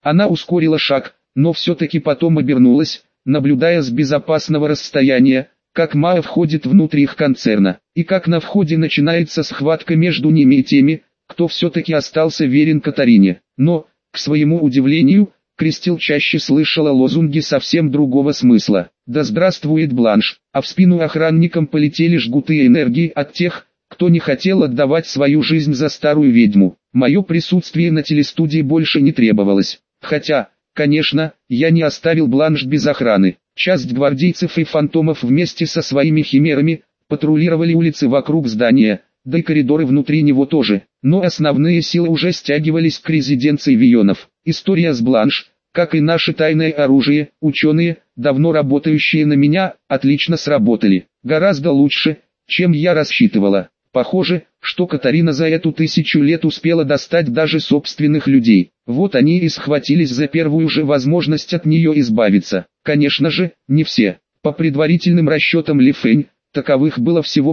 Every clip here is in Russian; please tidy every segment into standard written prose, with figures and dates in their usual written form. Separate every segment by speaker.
Speaker 1: Она ускорила шаг, но все-таки потом обернулась, наблюдая с безопасного расстояния, как Маа входит внутрь их концерна, и как на входе начинается схватка между ними и теми, кто все-таки остался верен Катарине. Но, к своему удивлению, Кристил чаще слышала лозунги совсем другого смысла. «Да здравствует Бланш!» А в спину охранникам полетели жгуты энергии от тех, кто не хотел отдавать свою жизнь за старую ведьму. Мое присутствие на телестудии больше не требовалось. Хотя, конечно, я не оставил Бланш без охраны. Часть гвардейцев и фантомов вместе со своими химерами патрулировали улицы вокруг здания, да и коридоры внутри него тоже. Но основные силы уже стягивались к резиденции Вийонов. История с Бланш, как и наше тайное оружие, ученые, давно работающие на меня, отлично сработали. Гораздо лучше, чем я рассчитывала. Похоже, что Катарина за эту 1000 лет успела достать даже собственных людей. Вот они и схватились за первую же возможность от нее избавиться. Конечно же, не все. По предварительным расчетам Ли Фэнь, таковых было всего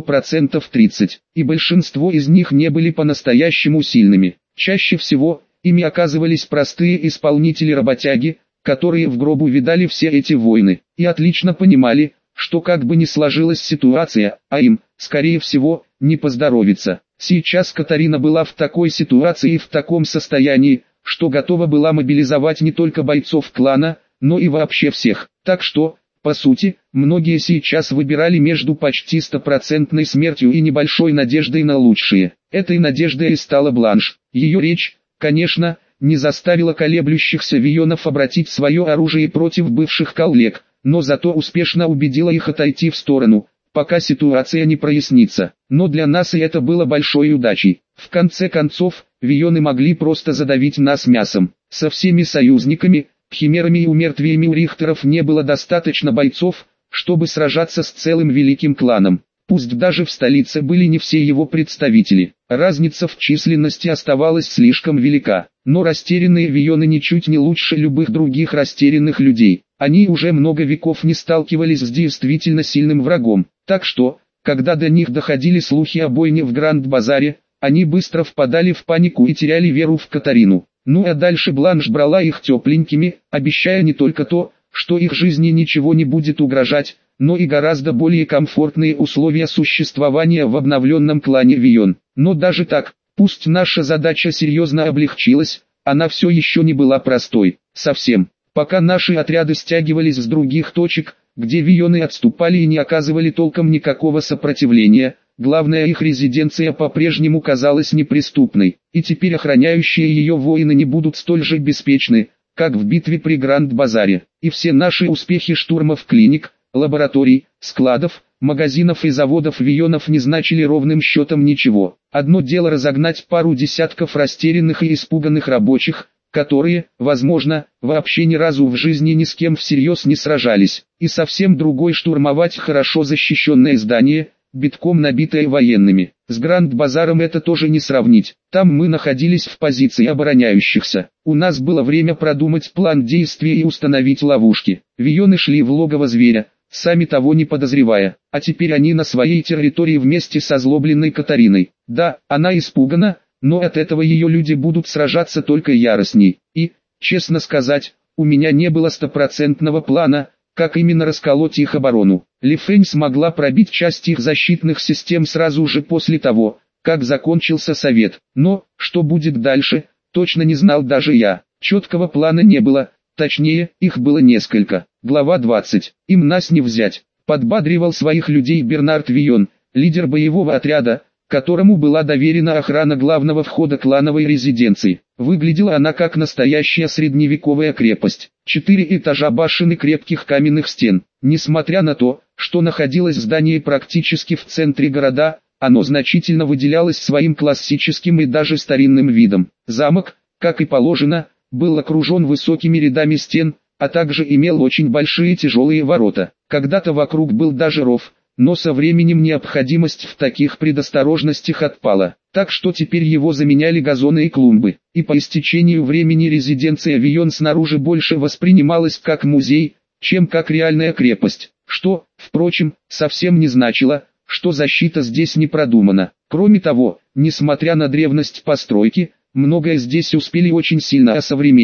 Speaker 1: 30%, и большинство из них не были по-настоящему сильными. Чаще всего, ими оказывались простые исполнители-работяги, которые в гробу видали все эти войны, и отлично понимали, что как бы ни сложилась ситуация, а им, скорее всего, не поздоровится. Сейчас Катарина была в такой ситуации и в таком состоянии, что готова была мобилизовать не только бойцов клана, но и вообще всех. Так что, по сути, многие сейчас выбирали между почти 100% смертью и небольшой надеждой на лучшее. Этой надеждой и стала Бланш. Ее речь, конечно, не заставила колеблющихся Вийонов обратить свое оружие против бывших коллег, но зато успешно убедила их отойти в сторону, пока ситуация не прояснится. Но для нас и это было большой удачей. В конце концов, Вийоны могли просто задавить нас мясом. Со всеми союзниками, химерами и умертвиями у Рихтеров не было достаточно бойцов, чтобы сражаться с целым великим кланом. Пусть даже в столице были не все его представители. Разница в численности оставалась слишком велика. Но растерянные Вийоны ничуть не лучше любых других растерянных людей. Они уже много веков не сталкивались с действительно сильным врагом. Так что, когда до них доходили слухи о бойне в Гранд-базаре, они быстро впадали в панику и теряли веру в Катарину. Ну а дальше Бланш брала их тепленькими, обещая не только то, что их жизни ничего не будет угрожать, но и гораздо более комфортные условия существования в обновленном клане Вийон. Но даже так, пусть наша задача серьезно облегчилась, она все еще не была простой, совсем. Пока наши отряды стягивались с других точек, где Вийоны отступали и не оказывали толком никакого сопротивления, главная их резиденция по-прежнему казалась неприступной, и теперь охраняющие ее воины не будут столь же беспечны, как в битве при Гранд-базаре. И все наши успехи штурмов клиник, лабораторий, складов, магазинов и заводов Вийонов не значили ровным счетом ничего. Одно дело разогнать пару десятков растерянных и испуганных рабочих, которые, возможно, вообще ни разу в жизни ни с кем всерьез не сражались, и совсем другой штурмовать хорошо защищенное здание, битком набитое военными. С Гранд-базаром это тоже не сравнить. Там мы находились в позиции обороняющихся. У нас было время продумать план действий и установить ловушки. Вийоны шли в логово зверя, сами того не подозревая. А теперь они на своей территории вместе с озлобленной Катариной. Да, она испугана, но от этого ее люди будут сражаться только яростней. И, честно сказать, у меня не было 100% плана, как именно расколоть их оборону. Ли Фэнь смогла пробить часть их защитных систем сразу же после того, как закончился совет. Но, что будет дальше, точно не знал даже я. Четкого плана не было, точнее, их было несколько. Глава 20. Им нас не взять. Подбадривал своих людей Бернард Вийон, лидер боевого отряда, которому была доверена охрана главного входа клановой резиденции. Выглядела она как настоящая средневековая крепость. 4 этажа башен и крепких каменных стен. Несмотря на то, что находилось здание практически в центре города, оно значительно выделялось своим классическим и даже старинным видом. Замок, как и положено, был окружен высокими рядами стен, а также имел очень большие тяжелые ворота. Когда-то вокруг был даже ров, но со временем необходимость в таких предосторожностях отпала, так что теперь его заменяли газоны и клумбы, и по истечению времени резиденция Вийон снаружи больше воспринималась как музей, чем как реальная крепость, что, впрочем, совсем не значило, что защита здесь не продумана. Кроме того, несмотря на древность постройки, многое здесь успели очень сильно осовременить.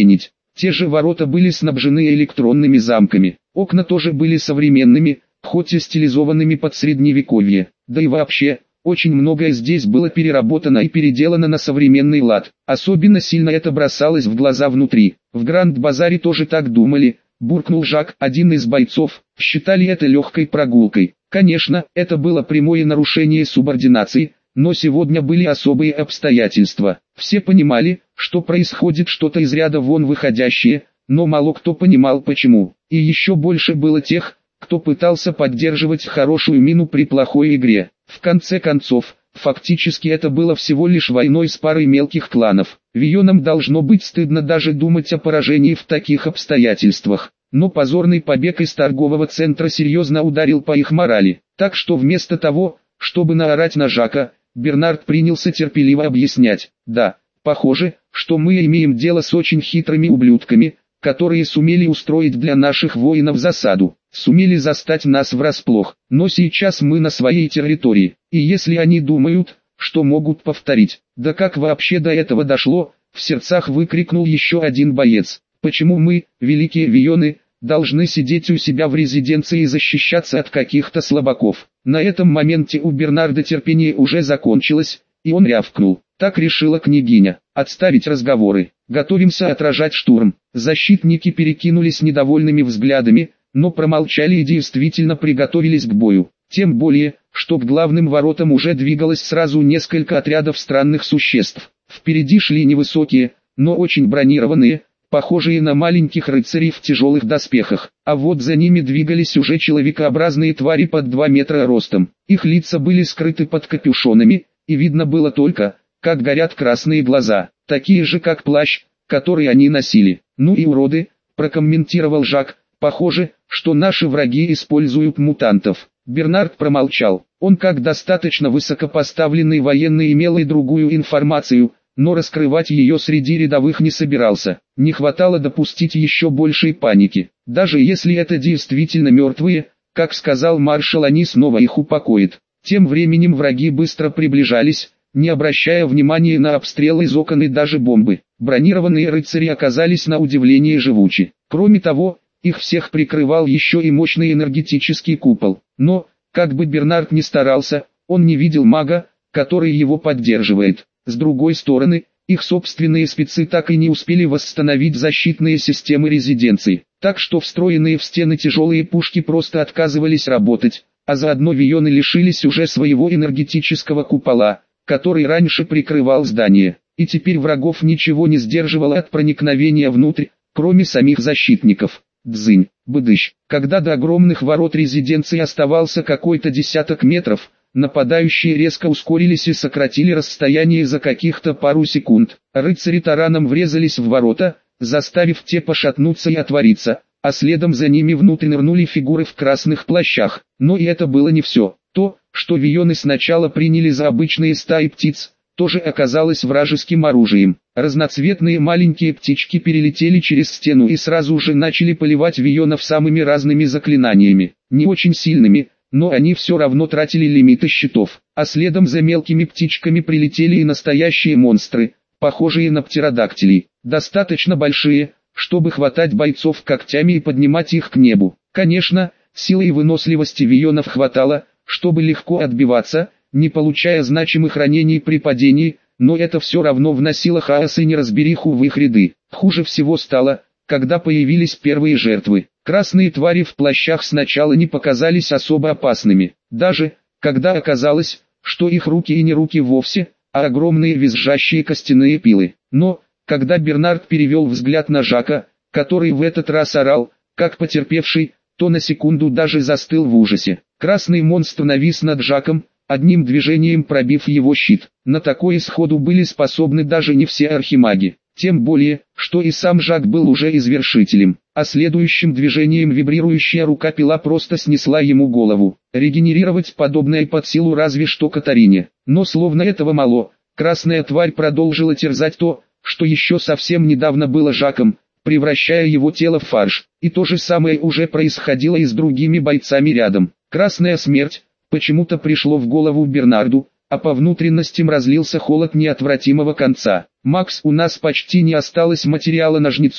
Speaker 1: Те же ворота были снабжены электронными замками. Окна тоже были современными, хоть и стилизованными под средневековье. Да и вообще, очень многое здесь было переработано и переделано на современный лад. Особенно сильно это бросалось в глаза внутри. В Гранд-базаре тоже так думали, буркнул Жак, один из бойцов. Считали это легкой прогулкой. Конечно, это было прямое нарушение субординации, но сегодня были особые обстоятельства. Все понимали, что происходит что-то из ряда вон выходящее, но мало кто понимал почему. И еще больше было тех, кто пытался поддерживать хорошую мину при плохой игре. В конце концов, фактически это было всего лишь войной с парой мелких кланов. Вийонам должно быть стыдно даже думать о поражении в таких обстоятельствах. Но позорный побег из торгового центра серьезно ударил по их морали. Так что вместо того, чтобы наорать на Жака, Бернард принялся терпеливо объяснять. Да, похоже, что мы имеем дело с очень хитрыми ублюдками, которые сумели устроить для наших воинов засаду, сумели застать нас врасплох. Но сейчас мы на своей территории, и если они думают, что могут повторить, да как вообще до этого дошло, в сердцах выкрикнул еще один боец. Почему мы, великие вийоны, должны сидеть у себя в резиденции и защищаться от каких-то слабаков? На этом моменте у Бернарда терпение уже закончилось, и он рявкнул. Так решила княгиня. Отставить разговоры. Готовимся отражать штурм. Защитники перекинулись недовольными взглядами, но промолчали и действительно приготовились к бою. Тем более, что к главным воротам уже двигалось сразу несколько отрядов странных существ. Впереди шли невысокие, но очень бронированные, похожие на маленьких рыцарей в тяжелых доспехах, а вот за ними двигались уже человекообразные твари под 2 метра ростом. Их лица были скрыты под капюшонами, и видно было только, как горят красные глаза, такие же как плащ, который они носили. «Ну и уроды», прокомментировал Жак, «похоже, что наши враги используют мутантов». Бернард промолчал, он как достаточно высокопоставленный военный имел и другую информацию, но раскрывать ее среди рядовых не собирался. Не хватало допустить еще большей паники. Даже если это действительно мертвые, как сказал маршал, они снова их упокоят. Тем временем враги быстро приближались, не обращая внимания на обстрелы из окон и даже бомбы. Бронированные рыцари оказались на удивление живучи. Кроме того, их всех прикрывал еще и мощный энергетический купол. Но, как бы Бернард ни старался, он не видел мага, который его поддерживает. С другой стороны, их собственные спецы так и не успели восстановить защитные системы резиденции, так что встроенные в стены тяжелые пушки просто отказывались работать, а заодно вийоны лишились уже своего энергетического купола, который раньше прикрывал здание, и теперь врагов ничего не сдерживало от проникновения внутрь, кроме самих защитников. Дзынь, быдыщ, когда до огромных ворот резиденции оставался какой-то десяток метров, нападающие резко ускорились и сократили расстояние за каких-то пару секунд. Рыцари тараном врезались в ворота, заставив те пошатнуться и отвориться, а следом за ними внутрь нырнули фигуры в красных плащах. Но и это было не все. То, что вийоны сначала приняли за обычные стаи птиц, тоже оказалось вражеским оружием. Разноцветные маленькие птички перелетели через стену и сразу же начали поливать вийонов самыми разными заклинаниями, не очень сильными, но они все равно тратили лимиты щитов, а следом за мелкими птичками прилетели и настоящие монстры, похожие на птеродактилей, достаточно большие, чтобы хватать бойцов когтями и поднимать их к небу. Конечно, силы и выносливости вийонов хватало, чтобы легко отбиваться, не получая значимых ранений при падении, но это все равно вносило хаос и неразбериху в их ряды. Хуже всего стало, когда появились первые жертвы. Красные твари в плащах сначала не показались особо опасными, даже, когда оказалось, что их руки и не руки вовсе, а огромные визжащие костяные пилы. Но, когда Бернард перевел взгляд на Жака, который в этот раз орал, как потерпевший, то на секунду даже застыл в ужасе. Красный монстр навис над Жаком, одним движением пробив его щит. На такой исходу были способны даже не все архимаги. Тем более, что и сам Жак был уже извершителем, а следующим движением вибрирующая рука пила просто снесла ему голову. Регенерировать подобное под силу разве что Катарине. Но словно этого мало, красная тварь продолжила терзать то, что еще совсем недавно было Жаком, превращая его тело в фарш. И то же самое уже происходило и с другими бойцами рядом. Красная смерть, почему-то пришло в голову Бернарду, а по внутренностям разлился холод неотвратимого конца. «Макс, у нас почти не осталось материала на жнецов»,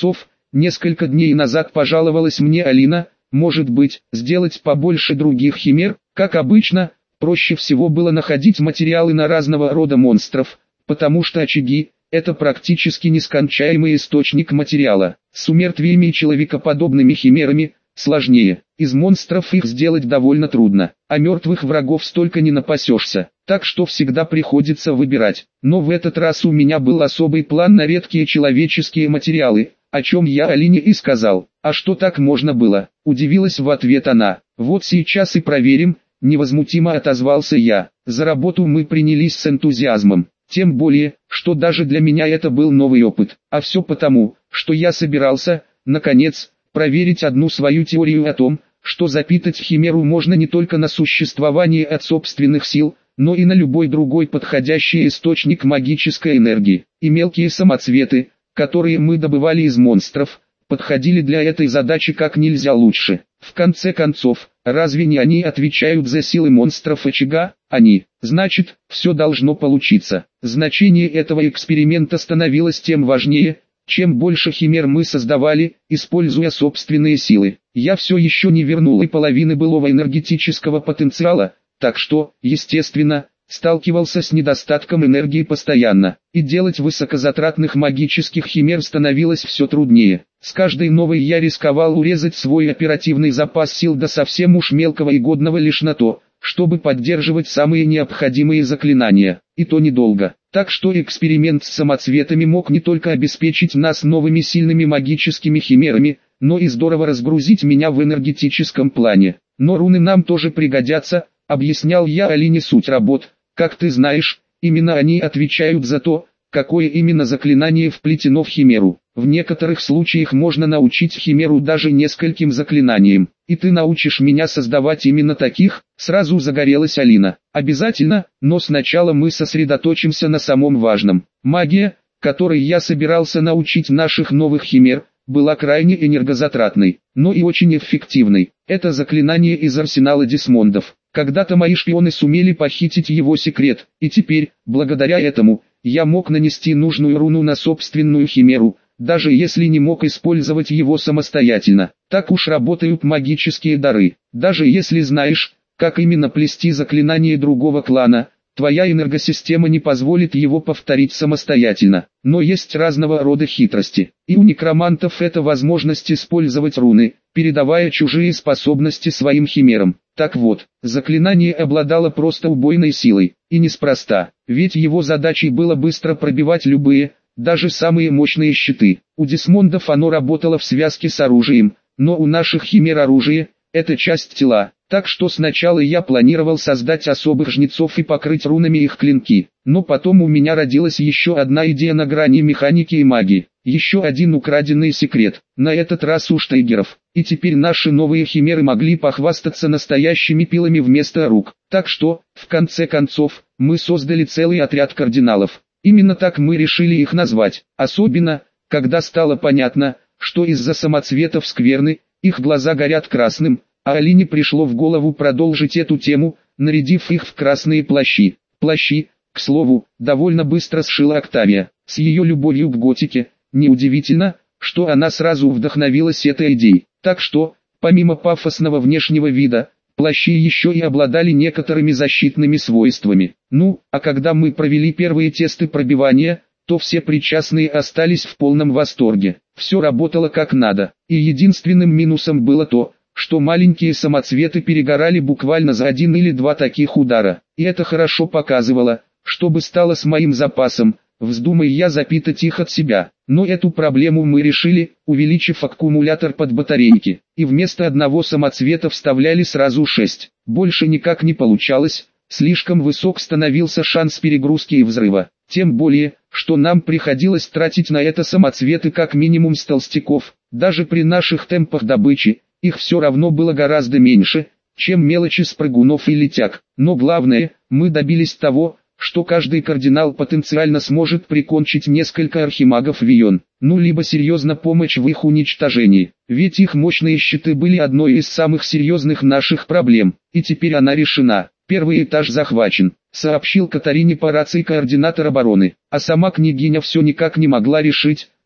Speaker 1: Несколько дней назад пожаловалась мне Алина, может быть, сделать побольше других химер, как обычно, проще всего было находить материалы на разного рода монстров, потому что очаги – это практически нескончаемый источник материала. С умертвиями и человекоподобными химерами сложнее. Из монстров их сделать довольно трудно, а мертвых врагов столько не напасешься, так что всегда приходится выбирать. Но в этот раз у меня был особый план на редкие человеческие материалы, о чем я Алине и сказал. А что так можно было? Удивилась в ответ она. Вот сейчас и проверим, невозмутимо отозвался я. За работу мы принялись с энтузиазмом. Тем более, что даже для меня это был новый опыт. А все потому, что я собирался, наконец, проверить одну свою теорию о том, что запитать химеру можно не только на существование от собственных сил, но и на любой другой подходящий источник магической энергии. И мелкие самоцветы, которые мы добывали из монстров, подходили для этой задачи как нельзя лучше. В конце концов, разве не они отвечают за силы монстров очага? Они. Значит, все должно получиться. Значение этого эксперимента становилось тем важнее, чем больше химер мы создавали, используя собственные силы. Я все еще не вернул и половины былого энергетического потенциала, так что, естественно, сталкивался с недостатком энергии постоянно, и делать высокозатратных магических химер становилось все труднее. С каждой новой я рисковал урезать свой оперативный запас сил до совсем уж мелкого и годного лишь на то, чтобы поддерживать самые необходимые заклинания, и то недолго. Так что эксперимент с самоцветами мог не только обеспечить нас новыми сильными магическими химерами, но и здорово разгрузить меня в энергетическом плане. Но руны нам тоже пригодятся, объяснял я Алине суть работ. Как ты знаешь, именно они отвечают за то, какое именно заклинание вплетено в химеру. В некоторых случаях можно научить химеру даже нескольким заклинаниям. И ты научишь меня создавать именно таких? Сразу загорелась Алина. Обязательно, но сначала мы сосредоточимся на самом важном. Магия, которой я собирался научить наших новых химер, была крайне энергозатратной, но и очень эффективной. Это заклинание из арсенала Десмондов. Когда-то мои шпионы сумели похитить его секрет, и теперь, благодаря этому, я мог нанести нужную руну на собственную химеру, даже если не мог использовать его самостоятельно. Так уж работают магические дары. Даже если знаешь, как именно плести заклинание другого клана, твоя энергосистема не позволит его повторить самостоятельно. Но есть разного рода хитрости. И у некромантов это возможность использовать руны, передавая чужие способности своим химерам. Так вот, заклинание обладало просто убойной силой. И неспроста, ведь его задачей было быстро пробивать любые, даже самые мощные щиты. У Десмондов оно работало в связке с оружием, но у наших химер оружие – это часть тела. Так что сначала я планировал создать особых жнецов и покрыть рунами их клинки. Но потом у меня родилась еще одна идея на грани механики и магии. Еще один украденный секрет, на этот раз у штейгеров. И теперь наши новые химеры могли похвастаться настоящими пилами вместо рук. Так что, в конце концов, мы создали целый отряд кардиналов. Именно так мы решили их назвать. Особенно, когда стало понятно, что из-за самоцветов скверны, их глаза горят красным. А Алине пришло в голову продолжить эту тему, нарядив их в красные плащи. Плащи, к слову, довольно быстро сшила Октавия. С ее любовью к готике, неудивительно, что она сразу вдохновилась этой идеей. Так что, помимо пафосного внешнего вида, плащи еще и обладали некоторыми защитными свойствами. Ну, а когда мы провели первые тесты пробивания, то все причастные остались в полном восторге. Все работало как надо, и единственным минусом было то, что маленькие самоцветы перегорали буквально за один или два таких удара. И это хорошо показывало, что бы стало с моим запасом, вздумай я запитать их от себя. Но эту проблему мы решили, увеличив аккумулятор под батарейки. И вместо одного самоцвета вставляли сразу 6. Больше никак не получалось, слишком высок становился шанс перегрузки и взрыва. Тем более, что нам приходилось тратить на это самоцветы как минимум с толстяков. Даже при наших темпах добычи, их все равно было гораздо меньше, чем мелочи с прыгунов и летяг. Но главное, мы добились того, что каждый кардинал потенциально сможет прикончить несколько архимагов Вион. Ну либо серьезно помочь в их уничтожении. Ведь их мощные щиты были одной из самых серьезных наших проблем. И теперь она решена. Первый этаж захвачен, сообщил Катарине по рации координатор обороны. А сама княгиня все никак не могла решить,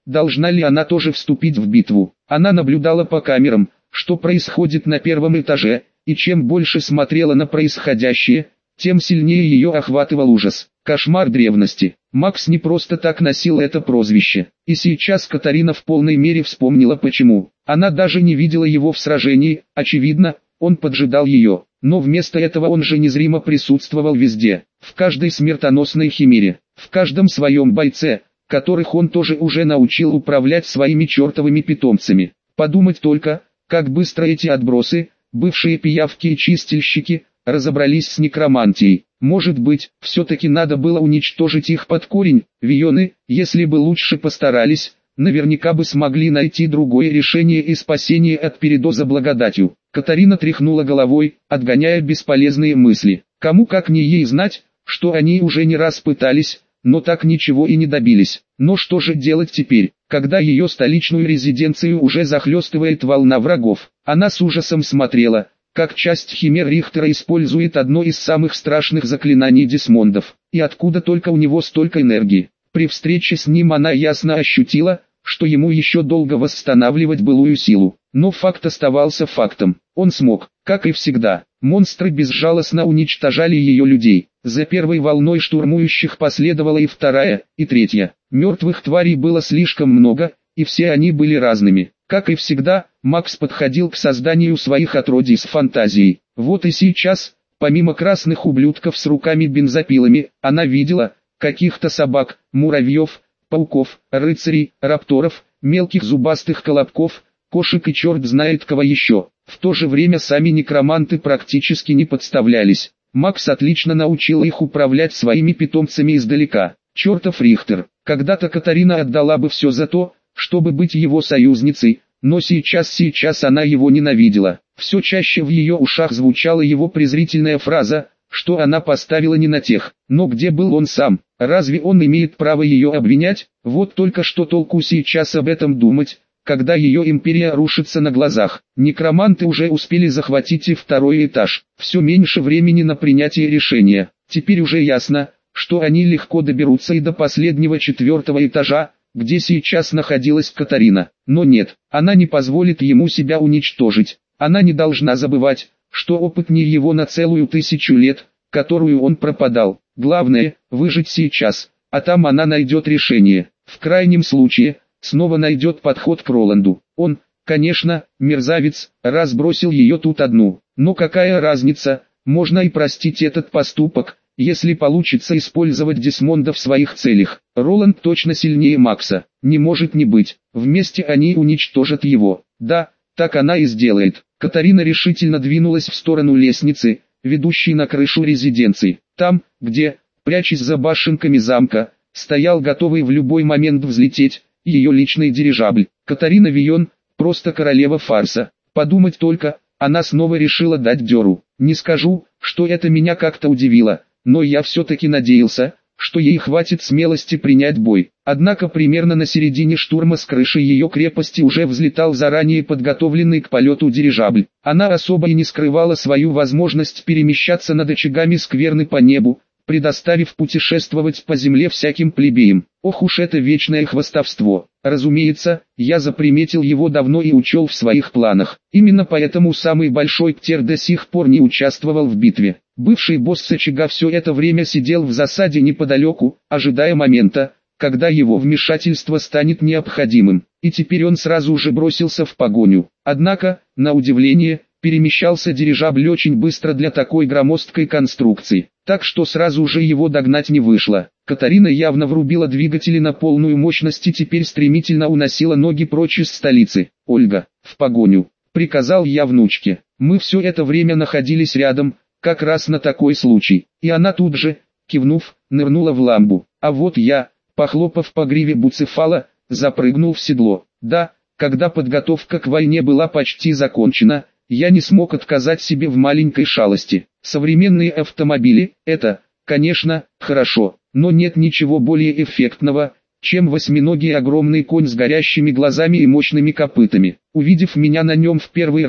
Speaker 1: должна ли она тоже вступить в битву. Она наблюдала по камерам, что происходит на первом этаже, и чем больше смотрела на происходящее, тем сильнее ее охватывал ужас. Кошмар древности. Макс не просто так носил это прозвище. И сейчас Катарина в полной мере вспомнила почему. Она даже не видела его в сражении, очевидно, он поджидал ее. Но вместо этого он же незримо присутствовал везде, в каждой смертоносной химере, в каждом своем бойце, которых он тоже уже научил управлять своими чертовыми питомцами. Подумать только, как быстро эти отбросы, бывшие пиявки и чистильщики, разобрались с некромантией. Может быть, все-таки надо было уничтожить их под корень. Вионы, если бы лучше постарались, наверняка бы смогли найти другое решение и спасение от передоза благодатью. Катарина тряхнула головой, отгоняя бесполезные мысли. Кому как не ей знать, что они уже не раз пытались, но так ничего и не добились. Но что же делать теперь, когда ее столичную резиденцию уже захлестывает волна врагов? Она с ужасом смотрела, как часть химер Рихтера использует одно из самых страшных заклинаний Десмондов. И откуда только у него столько энергии? При встрече с ним она ясно ощутила, что ему еще долго восстанавливать былую силу. Но факт оставался фактом. Он смог, как и всегда. Монстры безжалостно уничтожали ее людей. За первой волной штурмующих последовала и вторая, и третья. Мертвых тварей было слишком много, и все они были разными. Как и всегда, Макс подходил к созданию своих отродий с фантазией. Вот и сейчас, помимо красных ублюдков с руками-бензопилами, она видела каких-то собак, муравьев, пауков, рыцарей, рапторов, мелких зубастых колобков, кошек и черт знает кого еще. В то же время сами некроманты практически не подставлялись. Макс отлично научил их управлять своими питомцами издалека. Чертов Рихтер. Когда-то Катарина отдала бы все за то, чтобы быть его союзницей, но сейчас она его ненавидела. Все чаще в ее ушах звучала его презрительная фраза, что она поставила не на тех. Но где был он сам? Разве он имеет право ее обвинять? Вот только что толку сейчас об этом думать, когда ее империя рушится на глазах. Некроманты уже успели захватить и второй этаж. Все меньше времени на принятие решения. Теперь уже ясно, что они легко доберутся и до последнего 4-го этажа, где сейчас находилась Катарина. Но нет, она не позволит ему себя уничтожить. Она не должна забывать, что опытнее его на целую 1000 лет, которую он пропадал. Главное, выжить сейчас, а там она найдет решение. В крайнем случае, снова найдет подход к Роланду. Он, конечно, мерзавец, раз бросил ее тут одну. Но какая разница, можно и простить этот поступок, если получится использовать Десмонда в своих целях. Роланд точно сильнее Макса, не может не быть. Вместе они уничтожат его. Да, так она и сделает. Катарина решительно двинулась в сторону лестницы, ведущей на крышу резиденции. Там, где, прячась за башенками замка, стоял готовый в любой момент взлететь ее личный дирижабль. Катарина Вион, просто королева фарса. Подумать только, она снова решила дать дёру. Не скажу, что это меня как-то удивило, но я все-таки надеялся, что ей хватит смелости принять бой. Однако примерно на середине штурма с крыши ее крепости уже взлетал заранее подготовленный к полету дирижабль. Она особо и не скрывала свою возможность перемещаться над очагами скверны по небу, предоставив путешествовать по земле всяким плебеям. Ох уж это вечное хвастовство. Разумеется, я заприметил его давно и учел в своих планах. Именно поэтому самый большой птер до сих пор не участвовал в битве. Бывший босс очага все это время сидел в засаде неподалеку, ожидая момента, когда его вмешательство станет необходимым. И теперь он сразу же бросился в погоню. Однако, на удивление, перемещался дирижабль очень быстро для такой громоздкой конструкции, так что сразу же его догнать не вышло. Катарина явно врубила двигатели на полную мощность и теперь стремительно уносила ноги прочь из столицы. «Ольга, в погоню!» — приказал я внучке. Мы все это время находились рядом, как раз на такой случай. И она тут же, кивнув, нырнула в ламбу. А вот я, похлопав по гриве Буцефала, запрыгнул в седло. Да, когда подготовка к войне была почти закончена, я не смог отказать себе в маленькой шалости. Современные автомобили – это, конечно, хорошо, но нет ничего более эффектного, чем восьминогий огромный конь с горящими глазами и мощными копытами. Увидев меня на нем в первый раз,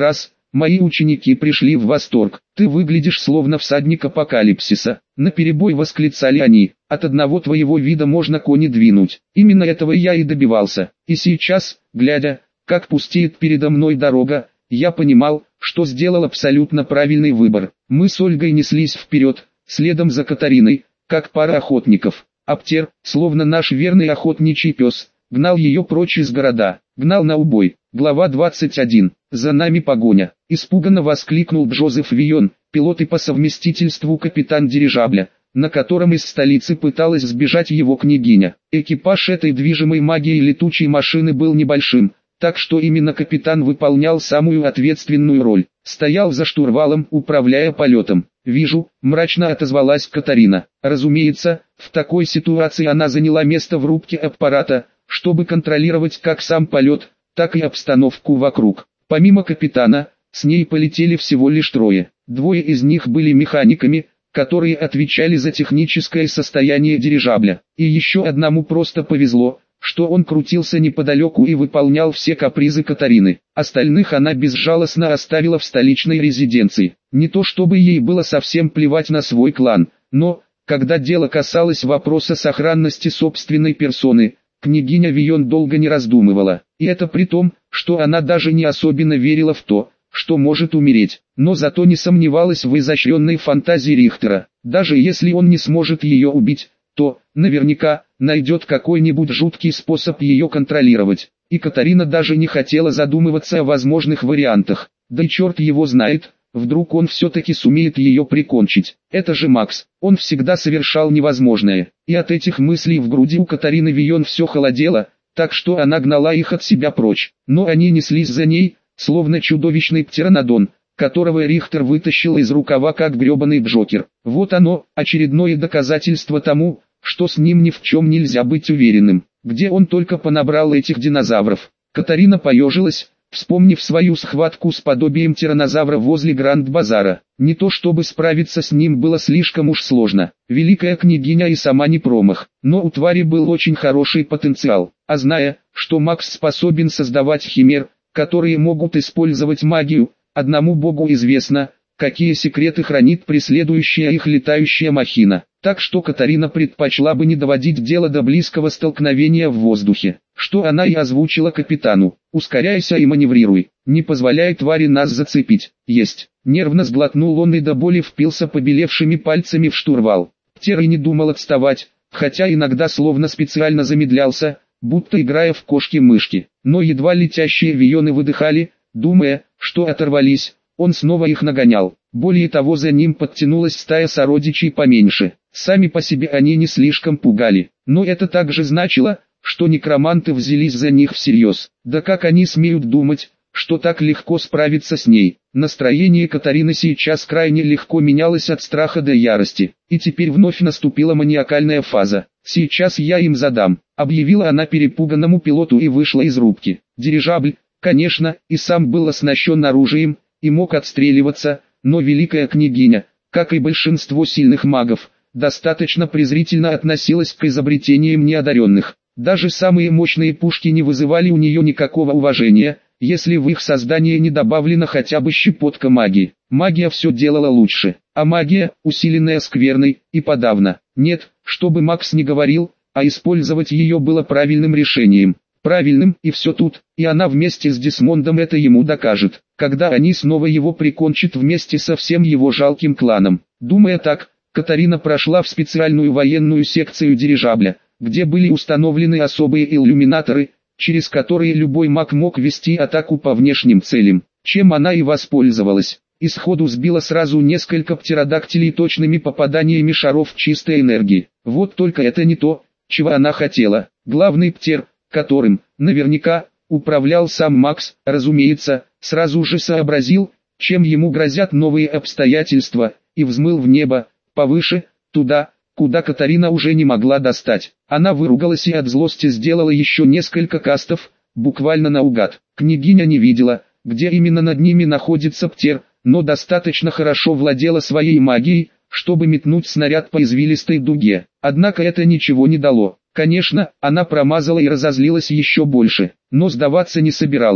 Speaker 1: Мои ученики пришли в восторг. Ты выглядишь словно всадник апокалипсиса. Наперебой восклицали они. От одного твоего вида можно кони двинуть. Именно этого я и добивался. И сейчас, глядя, как пустеет передо мной дорога, я понимал, что сделал абсолютно правильный выбор. Мы с Ольгой неслись вперед, следом за Катариной, как пара охотников. А Птер, словно наш верный охотничий пес, гнал ее прочь из города, гнал на убой. Глава 21. За нами погоня. Испуганно воскликнул Джозеф Вийон, пилот и по совместительству капитан дирижабля, на котором из столицы пыталась сбежать его княгиня. Экипаж этой движимой магией летучей машины был небольшим, так что именно капитан выполнял самую ответственную роль. Стоял за штурвалом, управляя полетом. «Вижу», — мрачно отозвалась Катарина. Разумеется, в такой ситуации она заняла место в рубке аппарата, чтобы контролировать как сам полет, так и обстановку вокруг. Помимо капитана, с ней полетели всего лишь трое. Двое из них были механиками, которые отвечали за техническое состояние дирижабля. И еще одному просто повезло, что он крутился неподалеку и выполнял все капризы Катарины. Остальных она безжалостно оставила в столичной резиденции. Не то чтобы ей было совсем плевать на свой клан, но, когда дело касалось вопроса сохранности собственной персоны, княгиня Вийон долго не раздумывала. И это при том, что она даже не особенно верила в то, что может умереть, но зато не сомневалась в изощренной фантазии Рихтера. Даже если он не сможет ее убить, то, наверняка, найдет какой-нибудь жуткий способ ее контролировать. И Катарина даже не хотела задумываться о возможных вариантах. Да и черт его знает, вдруг он все-таки сумеет ее прикончить. Это же Макс, он всегда совершал невозможное. И от этих мыслей в груди у Катарины Вийон все холодело, так что она гнала их от себя прочь. Но они неслись за ней, словно чудовищный птеранодон, которого Рихтер вытащил из рукава как гребаный Джокер. Вот оно, очередное доказательство тому, что с ним ни в чем нельзя быть уверенным. Где он только понабрал этих динозавров. Катарина поежилась, вспомнив свою схватку с подобием тираннозавра возле Гранд-базара. Не то чтобы справиться с ним было слишком уж сложно. Великая княгиня и сама не промах. Но у твари был очень хороший потенциал. А зная, что Макс способен создавать химер, которые могут использовать магию, одному богу известно, какие секреты хранит преследующая их летающая махина. Так что Катарина предпочла бы не доводить дело до близкого столкновения в воздухе, что она и озвучила капитану. «Ускоряйся и маневрируй, не позволяй твари нас зацепить». «Есть». Нервно сглотнул он и до боли впился побелевшими пальцами в штурвал. Птер и не думал отставать, хотя иногда словно специально замедлялся, будто играя в кошки-мышки. Но едва летящие вионы выдыхали, думая, что оторвались, он снова их нагонял. Более того, за ним подтянулась стая сородичей поменьше. Сами по себе они не слишком пугали, но это также значило, что некроманты взялись за них всерьез. Да как они смеют думать, что так легко справиться с ней? Настроение Катарины сейчас крайне легко менялось от страха до ярости, и теперь вновь наступила маниакальная фаза. «Сейчас я им задам», — объявила она перепуганному пилоту и вышла из рубки. Дирижабль, конечно, и сам был оснащен оружием, и мог отстреливаться, но великая княгиня, как и большинство сильных магов, достаточно презрительно относилась к изобретениям неодаренных. Даже самые мощные пушки не вызывали у нее никакого уважения, если в их создание не добавлена хотя бы щепотка магии. Магия все делала лучше, а магия, усиленная скверной, и подавно. Нет, чтобы Макс не говорил, а использовать ее было правильным решением. Правильным, и все тут, и она вместе с Десмондом это ему докажет, когда они снова его прикончат вместе со всем его жалким кланом. Думая так, Катарина прошла в специальную военную секцию дирижабля, где были установлены особые иллюминаторы, через которые любой маг мог вести атаку по внешним целям, чем она и воспользовалась. И сходу сбила сразу несколько птеродактилей точными попаданиями шаров чистой энергии. Вот только это не то, чего она хотела. Главный птер, которым, наверняка, управлял сам Макс, разумеется, сразу же сообразил, чем ему грозят новые обстоятельства, и взмыл в небо, повыше, туда, куда Катарина уже не могла достать. Она выругалась и от злости сделала еще несколько кастов, буквально наугад. Княгиня не видела, где именно над ними находится птер, но достаточно хорошо владела своей магией, чтобы метнуть снаряд по извилистой дуге. Однако это ничего не дало. Конечно, она промазала и разозлилась еще больше, но сдаваться не собиралась.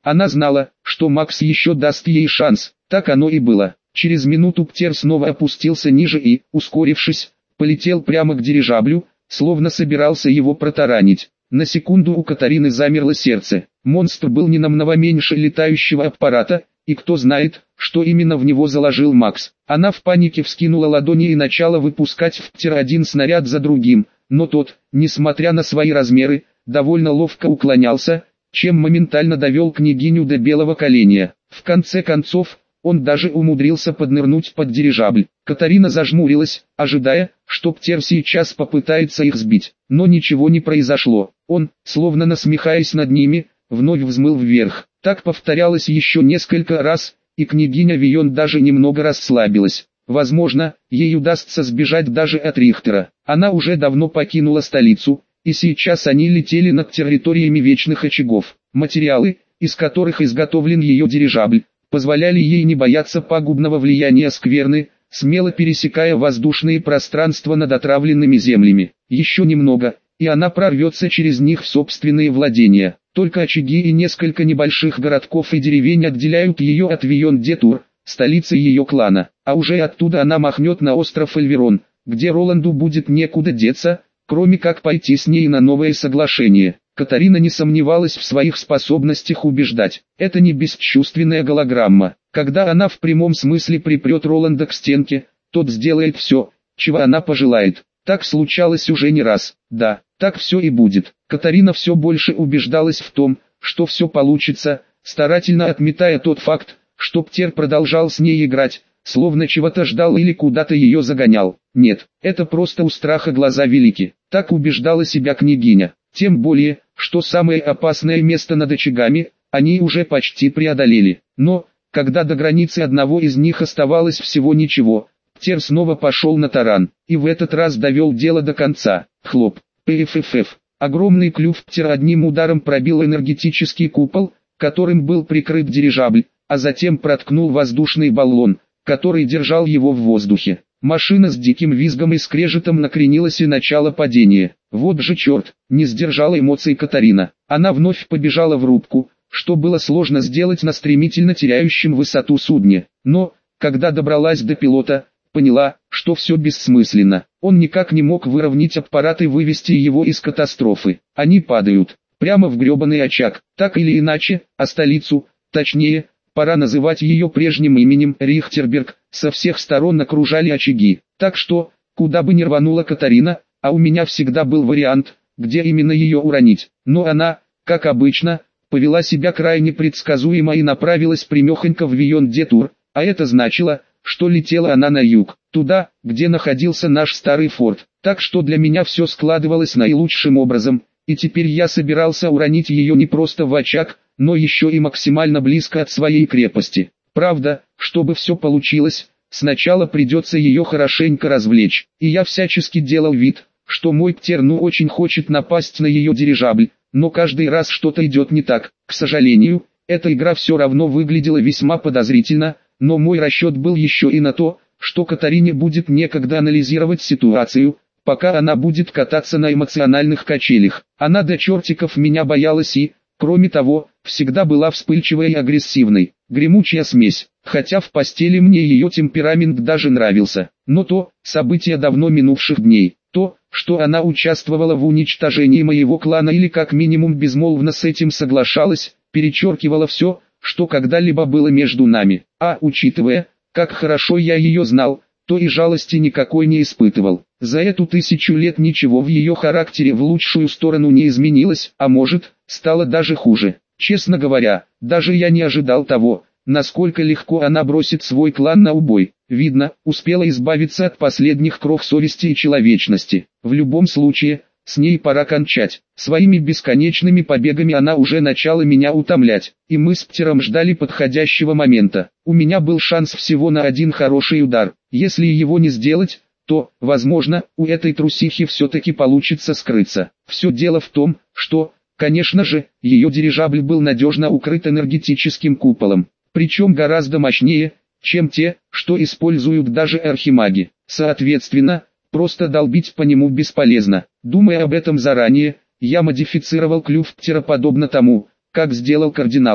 Speaker 1: Она знала, что Макс еще даст ей шанс, так оно и было. Через минуту Птер снова опустился ниже и, ускорившись, полетел прямо к дирижаблю, словно собирался его протаранить. На секунду у Катарины замерло сердце. Монстр был не намного меньше летающего аппарата, и кто знает, что именно в него заложил Макс. Она в панике вскинула ладони и начала выпускать в Птера один снаряд за другим, но тот, несмотря на свои размеры, довольно ловко уклонялся, чем моментально довел княгиню до белого коленя. В конце концов, он даже умудрился поднырнуть под дирижабль. Катарина зажмурилась, ожидая, что Птер сейчас попытается их сбить, но ничего не произошло. Он, словно насмехаясь над ними, вновь взмыл вверх. Так повторялось еще несколько раз, и княгиня Вион даже немного расслабилась. Возможно, ей удастся сбежать даже от Рихтера. Она уже давно покинула столицу, и сейчас они летели над территориями вечных очагов. Материалы, из которых изготовлен ее дирижабль, позволяли ей не бояться пагубного влияния скверны, смело пересекая воздушные пространства над отравленными землями. Еще немного, и она прорвется через них в собственные владения. Только очаги и несколько небольших городков и деревень отделяют ее от Вион-де-Тур, столицы ее клана, а уже оттуда она махнет на остров Эльверон, где Роланду будет некуда деться, кроме как пойти с ней на новое соглашение. Катарина не сомневалась в своих способностях убеждать. Это не бесчувственная голограмма. Когда она в прямом смысле припрет Роланда к стенке, тот сделает все, чего она пожелает. Так случалось уже не раз. Да, так все и будет. Катарина все больше убеждалась в том, что все получится, старательно отметая тот факт, что Птер продолжал с ней играть, словно чего-то ждал или куда-то ее загонял. Нет, это просто у страха глаза велики. Так убеждала себя княгиня. Тем более, что самое опасное место над очагами, они уже почти преодолели. Но, когда до границы одного из них оставалось всего ничего, Птер снова пошел на таран, и в этот раз довел дело до конца. Хлоп, пффф. Огромный клюв Птера одним ударом пробил энергетический купол, которым был прикрыт дирижабль, а затем проткнул воздушный баллон, который держал его в воздухе. Машина с диким визгом и скрежетом накренилась и начала падение. Вот же черт, не сдержала эмоций Катарина. Она вновь побежала в рубку, что было сложно сделать на стремительно теряющем высоту судне. Но, когда добралась до пилота, поняла, что все бессмысленно. Он никак не мог выровнять аппарат и вывести его из катастрофы. Они падают, прямо в гребаный очаг. Так или иначе, а столицу, точнее, пора называть ее прежним именем, Рихтерберг, со всех сторон окружали очаги. Так что, куда бы ни рванула Катарина, а у меня всегда был вариант, где именно ее уронить. Но она, как обычно, повела себя крайне предсказуемо и направилась прямехонько в Вион-де-Тур, а это значило, что летела она на юг, туда, где находился наш старый форт. Так что для меня все складывалось наилучшим образом, и теперь я собирался уронить ее не просто в очаг, но еще и максимально близко от своей крепости. Правда, чтобы все получилось, сначала придется ее хорошенько развлечь, и я всячески делал вид, что мой Птер очень хочет напасть на ее дирижабль, но каждый раз что-то идет не так. К сожалению, эта игра все равно выглядела весьма подозрительно, но мой расчет был еще и на то, что Катарине будет некогда анализировать ситуацию, пока она будет кататься на эмоциональных качелях. Она до чертиков меня боялась и, кроме того, всегда была вспыльчивой и агрессивной, гремучая смесь, хотя в постели мне ее темперамент даже нравился. Но то, события давно минувших дней, то, что она участвовала в уничтожении моего клана или как минимум безмолвно с этим соглашалась, перечеркивало все, что когда-либо было между нами. А учитывая, как хорошо я ее знал, то и жалости никакой не испытывал. За эту 1000 лет ничего в ее характере в лучшую сторону не изменилось, а может, стало даже хуже. Честно говоря, даже я не ожидал того, насколько легко она бросит свой клан на убой. Видно, успела избавиться от последних крох совести и человечности. В любом случае, с ней пора кончать. Своими бесконечными побегами она уже начала меня утомлять, и мы с Птером ждали подходящего момента. У меня был шанс всего на один хороший удар. Если его не сделать, то, возможно, у этой трусихи все-таки получится скрыться. Все дело в том, что, конечно же, ее дирижабль был надежно укрыт энергетическим куполом, причем гораздо мощнее, чем те, что используют даже архимаги. Соответственно, просто долбить по нему бесполезно. Думая об этом заранее, я модифицировал клюв Птера подобно тому, как сделал Кардиналов.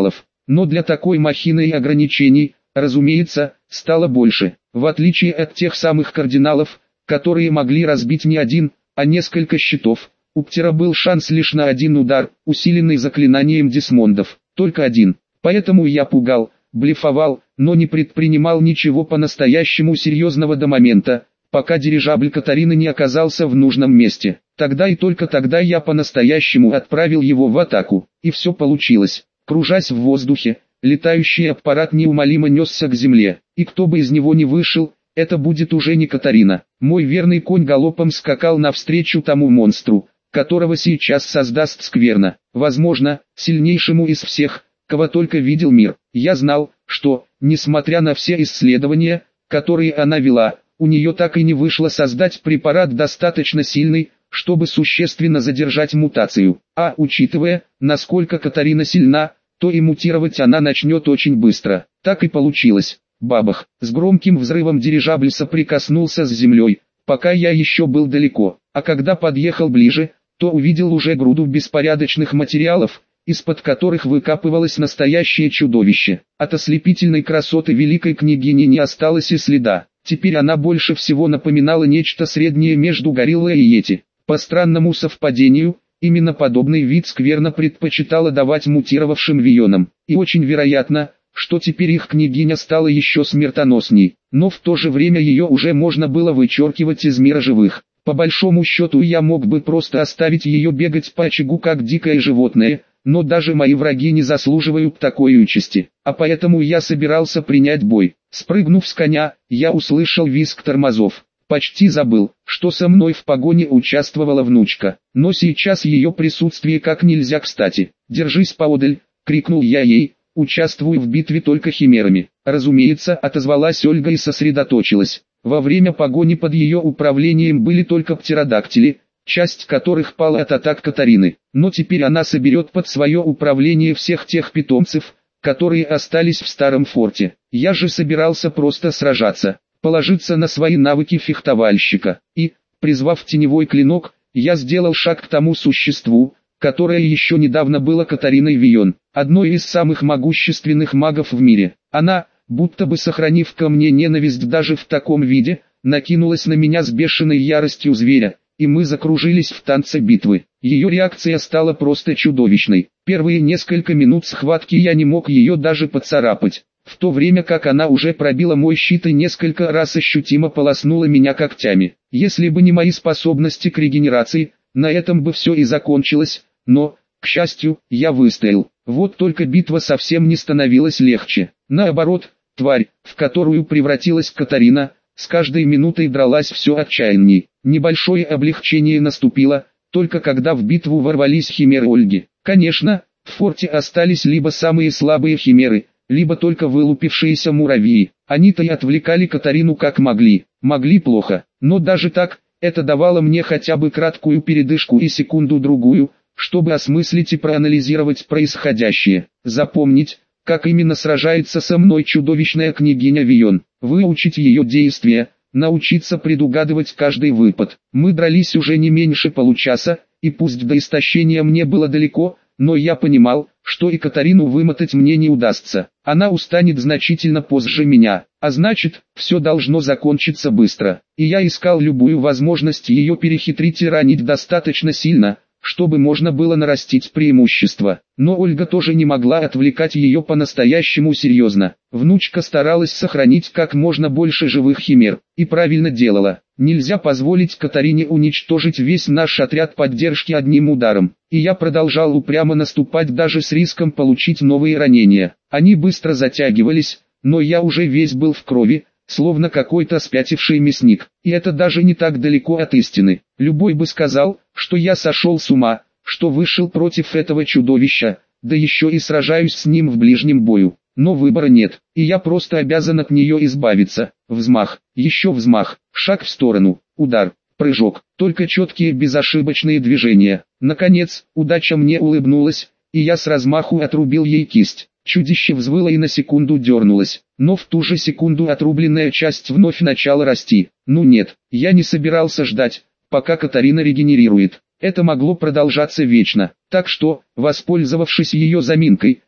Speaker 1: но для такой махины и ограничений, разумеется, стало больше. В отличие от тех самых кардиналов, которые могли разбить не один, а несколько щитов, у Птера был шанс лишь на один удар, усиленный заклинанием Десмондов, только один. Поэтому я пугал, блефовал, но не предпринимал ничего по-настоящему серьезного до момента, пока дирижабль Катарины не оказался в нужном месте. Тогда и только тогда я по-настоящему отправил его в атаку, и все получилось. Кружась в воздухе, летающий аппарат неумолимо несся к земле, и кто бы из него ни вышел, это будет уже не Катарина. Мой верный конь галопом скакал навстречу тому монстру, которого сейчас создаст скверно, возможно, сильнейшему из всех, кого только видел мир. Я знал, что, несмотря на все исследования, которые она вела, у нее так и не вышло создать препарат достаточно сильный, чтобы существенно задержать мутацию. А учитывая, насколько Катарина сильна, то и мутировать она начнет очень быстро. Так и получилось. Бабах! С громким взрывом дирижабль соприкоснулся с землей, пока я еще был далеко, а когда подъехал ближе, то увидел уже груду беспорядочных материалов, из-под которых выкапывалось настоящее чудовище. От ослепительной красоты великой княгини не осталось и следа. Теперь она больше всего напоминала нечто среднее между гориллой и йети. По странному совпадению, именно подобный вид скверно предпочитала давать мутировавшим вионам. И очень вероятно, что теперь их княгиня стала еще смертоносней. Но в то же время ее уже можно было вычеркивать из мира живых. По большому счету я мог бы просто оставить ее бегать по очагу как дикое животное, но даже мои враги не заслуживают такой участи, а поэтому я собирался принять бой. Спрыгнув с коня, я услышал визг тормозов. Почти забыл, что со мной в погоне участвовала внучка, но сейчас ее присутствие как нельзя кстати. «Держись поодаль!» — крикнул я ей, участвую в битве только химерами. Разумеется, отозвалась Ольга и сосредоточилась. Во время погони под ее управлением были только птеродактили, часть которых пала от атак Катарины. Но теперь она соберет под свое управление всех тех питомцев, которые остались в старом форте. Я же собирался просто сражаться, положиться на свои навыки фехтовальщика. И, призвав теневой клинок, я сделал шаг к тому существу, которое еще недавно было Катариной Вион, одной из самых могущественных магов в мире. Она, будто бы сохранив ко мне ненависть даже в таком виде, накинулась на меня с бешеной яростью зверя, и мы закружились в танце битвы. Ее реакция стала просто чудовищной. Первые несколько минут схватки я не мог ее даже поцарапать, в то время как она уже пробила мой щит и несколько раз ощутимо полоснула меня когтями. Если бы не мои способности к регенерации, на этом бы все и закончилось, но, к счастью, я выстоял. Вот только битва совсем не становилась легче. Наоборот, тварь, в которую превратилась Катарина, с каждой минутой дралась все отчаянней. Небольшое облегчение наступило, только когда в битву ворвались химеры Ольги. Конечно, в форте остались либо самые слабые химеры, либо только вылупившиеся муравьи. Они-то и отвлекали Катарину как могли. Могли плохо, но даже так, это давало мне хотя бы краткую передышку и секунду-другую, чтобы осмыслить и проанализировать происходящее. Запомнить, как именно сражается со мной чудовищная княгиня Вион, выучить ее действия, научиться предугадывать каждый выпад. Мы дрались уже не меньше получаса, и пусть до истощения мне было далеко, но я понимал, что и Катарину вымотать мне не удастся. Она устанет значительно позже меня, а значит, все должно закончиться быстро. И я искал любую возможность ее перехитрить и ранить достаточно сильно, чтобы можно было нарастить преимущество. Но Ольга тоже не могла отвлекать ее по-настоящему серьезно. Внучка старалась сохранить как можно больше живых химер, и правильно делала. Нельзя позволить Катарине уничтожить весь наш отряд поддержки одним ударом. И я продолжал упрямо наступать даже с риском получить новые ранения. Они быстро затягивались, но я уже весь был в крови, словно какой-то спятивший мясник. И это даже не так далеко от истины. Любой бы сказал, что я сошел с ума, что вышел против этого чудовища, да еще и сражаюсь с ним в ближнем бою. Но выбора нет, и я просто обязан от нее избавиться. Взмах, еще взмах, шаг в сторону, удар, прыжок, только четкие безошибочные движения. Наконец, удача мне улыбнулась, и я с размаху отрубил ей кисть. Чудище взвыло и на секунду дернулось, но в ту же секунду отрубленная часть вновь начала расти. Ну нет, я не собирался ждать, пока Катарина регенерирует. Это могло продолжаться вечно, так что, воспользовавшись ее заминкой,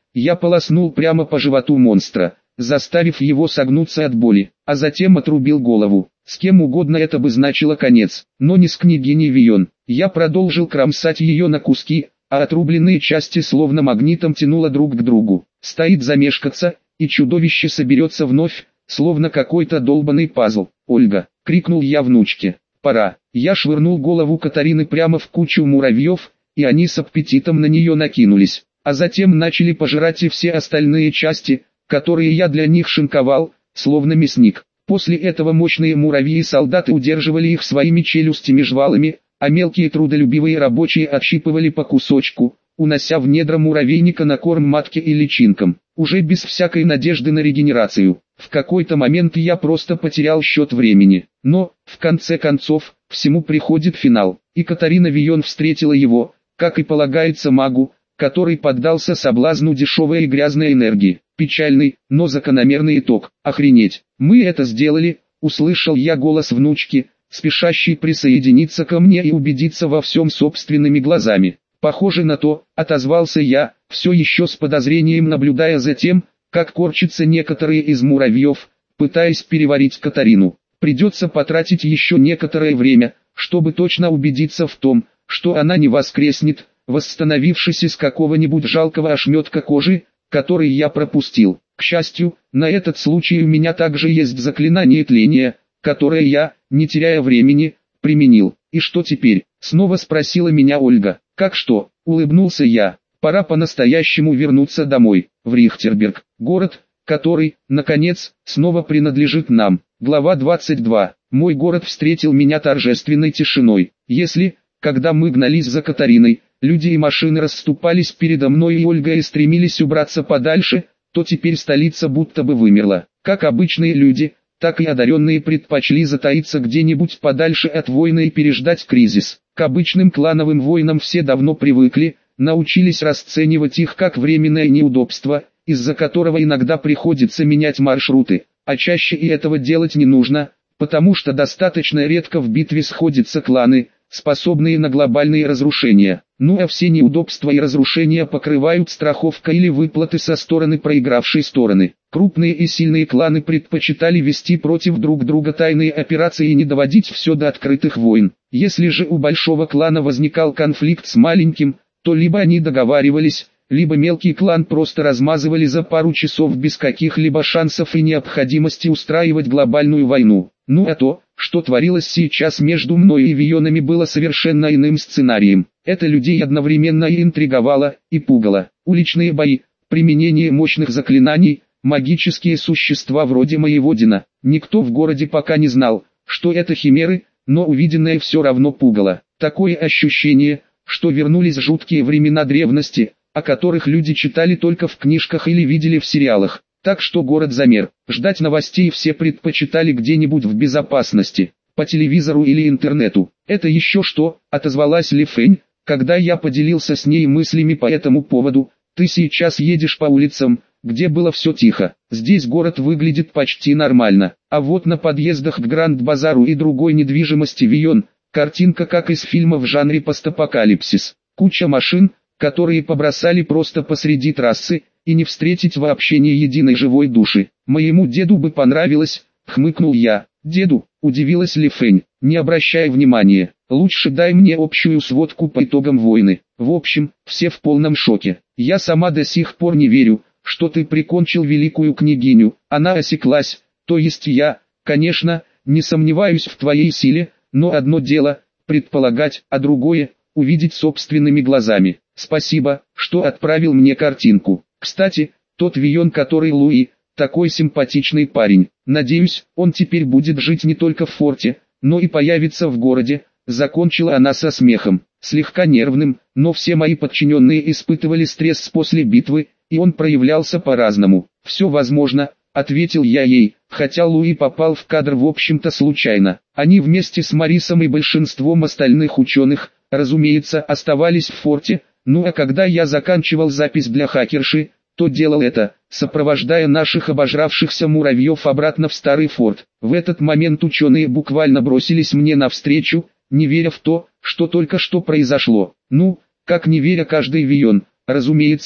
Speaker 1: Я полоснул прямо по животу монстра, заставив его согнуться от боли, а затем отрубил голову. С кем угодно это бы значило конец, но не с княгиней Вион. Я продолжил кромсать ее на куски, а отрубленные части словно магнитом тянуло друг к другу. Стоит замешкаться, и чудовище соберется вновь, словно какой-то долбанный пазл. «Ольга!» — крикнул я внучке. «Пора!» Я швырнул голову Катарины прямо в кучу муравьев, и они с аппетитом на нее накинулись, а затем начали пожирать и все остальные части, которые я для них шинковал, словно мясник. После этого мощные муравьи-солдаты удерживали их своими челюстями-жвалами, а мелкие трудолюбивые рабочие отщипывали по кусочку, унося в недра муравейника на корм матке и личинкам, уже без всякой надежды на регенерацию. В какой-то момент я просто потерял счет времени, но, в конце концов, всему приходит финал, и Катарина Вион встретила его, как и полагается магу, который поддался соблазну дешевой и грязной энергии. Печальный, но закономерный итог. Охренеть, мы это сделали, услышал я голос внучки, спешащей присоединиться ко мне и убедиться во всем собственными глазами. Похоже на то, отозвался я, все еще с подозрением наблюдая за тем, как корчатся некоторые из муравьев, пытаясь переварить Катарину. Придется потратить еще некоторое время, чтобы точно убедиться в том, что она не воскреснет, восстановившись из какого-нибудь жалкого ошметка кожи, который я пропустил. К счастью, на этот случай у меня также есть заклинание тления, которое я, не теряя времени, применил. «И что теперь?» — снова спросила меня Ольга. «Как что?» — улыбнулся я. «Пора по-настоящему вернуться домой, в Рихтерберг, город, который, наконец, снова принадлежит нам». Глава 22. Мой город встретил меня торжественной тишиной. Если, когда мы гнались за Катариной, люди и машины расступались передо мной и Ольгой и стремились убраться подальше, то теперь столица будто бы вымерла. Как обычные люди, так и одаренные предпочли затаиться где-нибудь подальше от войны и переждать кризис. К обычным клановым войнам все давно привыкли, научились расценивать их как временное неудобство, из-за которого иногда приходится менять маршруты, а чаще и этого делать не нужно, потому что достаточно редко в битве сходятся кланы, способные на глобальные разрушения. Ну а все неудобства и разрушения покрывают страховка или выплаты со стороны проигравшей стороны. Крупные и сильные кланы предпочитали вести против друг друга тайные операции и не доводить все до открытых войн. Если же у большого клана возникал конфликт с маленьким, то либо они договаривались, либо мелкий клан просто размазывали за пару часов без каких-либо шансов и необходимости устраивать глобальную войну. Ну а то, что творилось сейчас между мной и Вионами, было совершенно иным сценарием. Это людей одновременно и интриговало, и пугало. Уличные бои, применение мощных заклинаний, магические существа вроде моего Дина. Никто в городе пока не знал, что это химеры, но увиденное все равно пугало. Такое ощущение, что вернулись жуткие времена древности, о которых люди читали только в книжках или видели в сериалах. Так что город замер. Ждать новостей все предпочитали где-нибудь в безопасности, по телевизору или интернету. «Это еще что?» — отозвалась Ли Фэнь, когда я поделился с ней мыслями по этому поводу. «Ты сейчас едешь по улицам, где было все тихо. Здесь город выглядит почти нормально, а вот на подъездах к Гранд-базару и другой недвижимости Вион, картинка как из фильма в жанре постапокалипсис. Куча машин, которые побросали просто посреди трассы, и не встретить вообще ни единой живой души. Моему деду бы понравилось», — хмыкнул я. «Деду?» — удивилась Ли Фэнь. «Не обращай внимания, лучше дай мне общую сводку по итогам войны. В общем, все в полном шоке. Я сама до сих пор не верю, что ты прикончил великую княгиню». Она осеклась. «То есть я, конечно, не сомневаюсь в твоей силе, но одно дело — предполагать, а другое — увидеть собственными глазами. Спасибо, что отправил мне картинку. Кстати, тот Вион, который Луи, такой симпатичный парень. Надеюсь, он теперь будет жить не только в форте, но и появится в городе», — закончила она со смехом, слегка нервным, но все мои подчиненные испытывали стресс после битвы, и он проявлялся по-разному. «Все возможно», — ответил я ей, хотя Луи попал в кадр в общем-то случайно. Они вместе с Марисом и большинством остальных ученых, разумеется, оставались в форте. Ну а когда я заканчивал запись для хакерши, то делал это, сопровождая наших обожравшихся муравьев обратно в старый форт. В этот момент ученые буквально бросились мне навстречу, не веря в то, что только что произошло. Ну, как не веря каждый Вион, разумеется,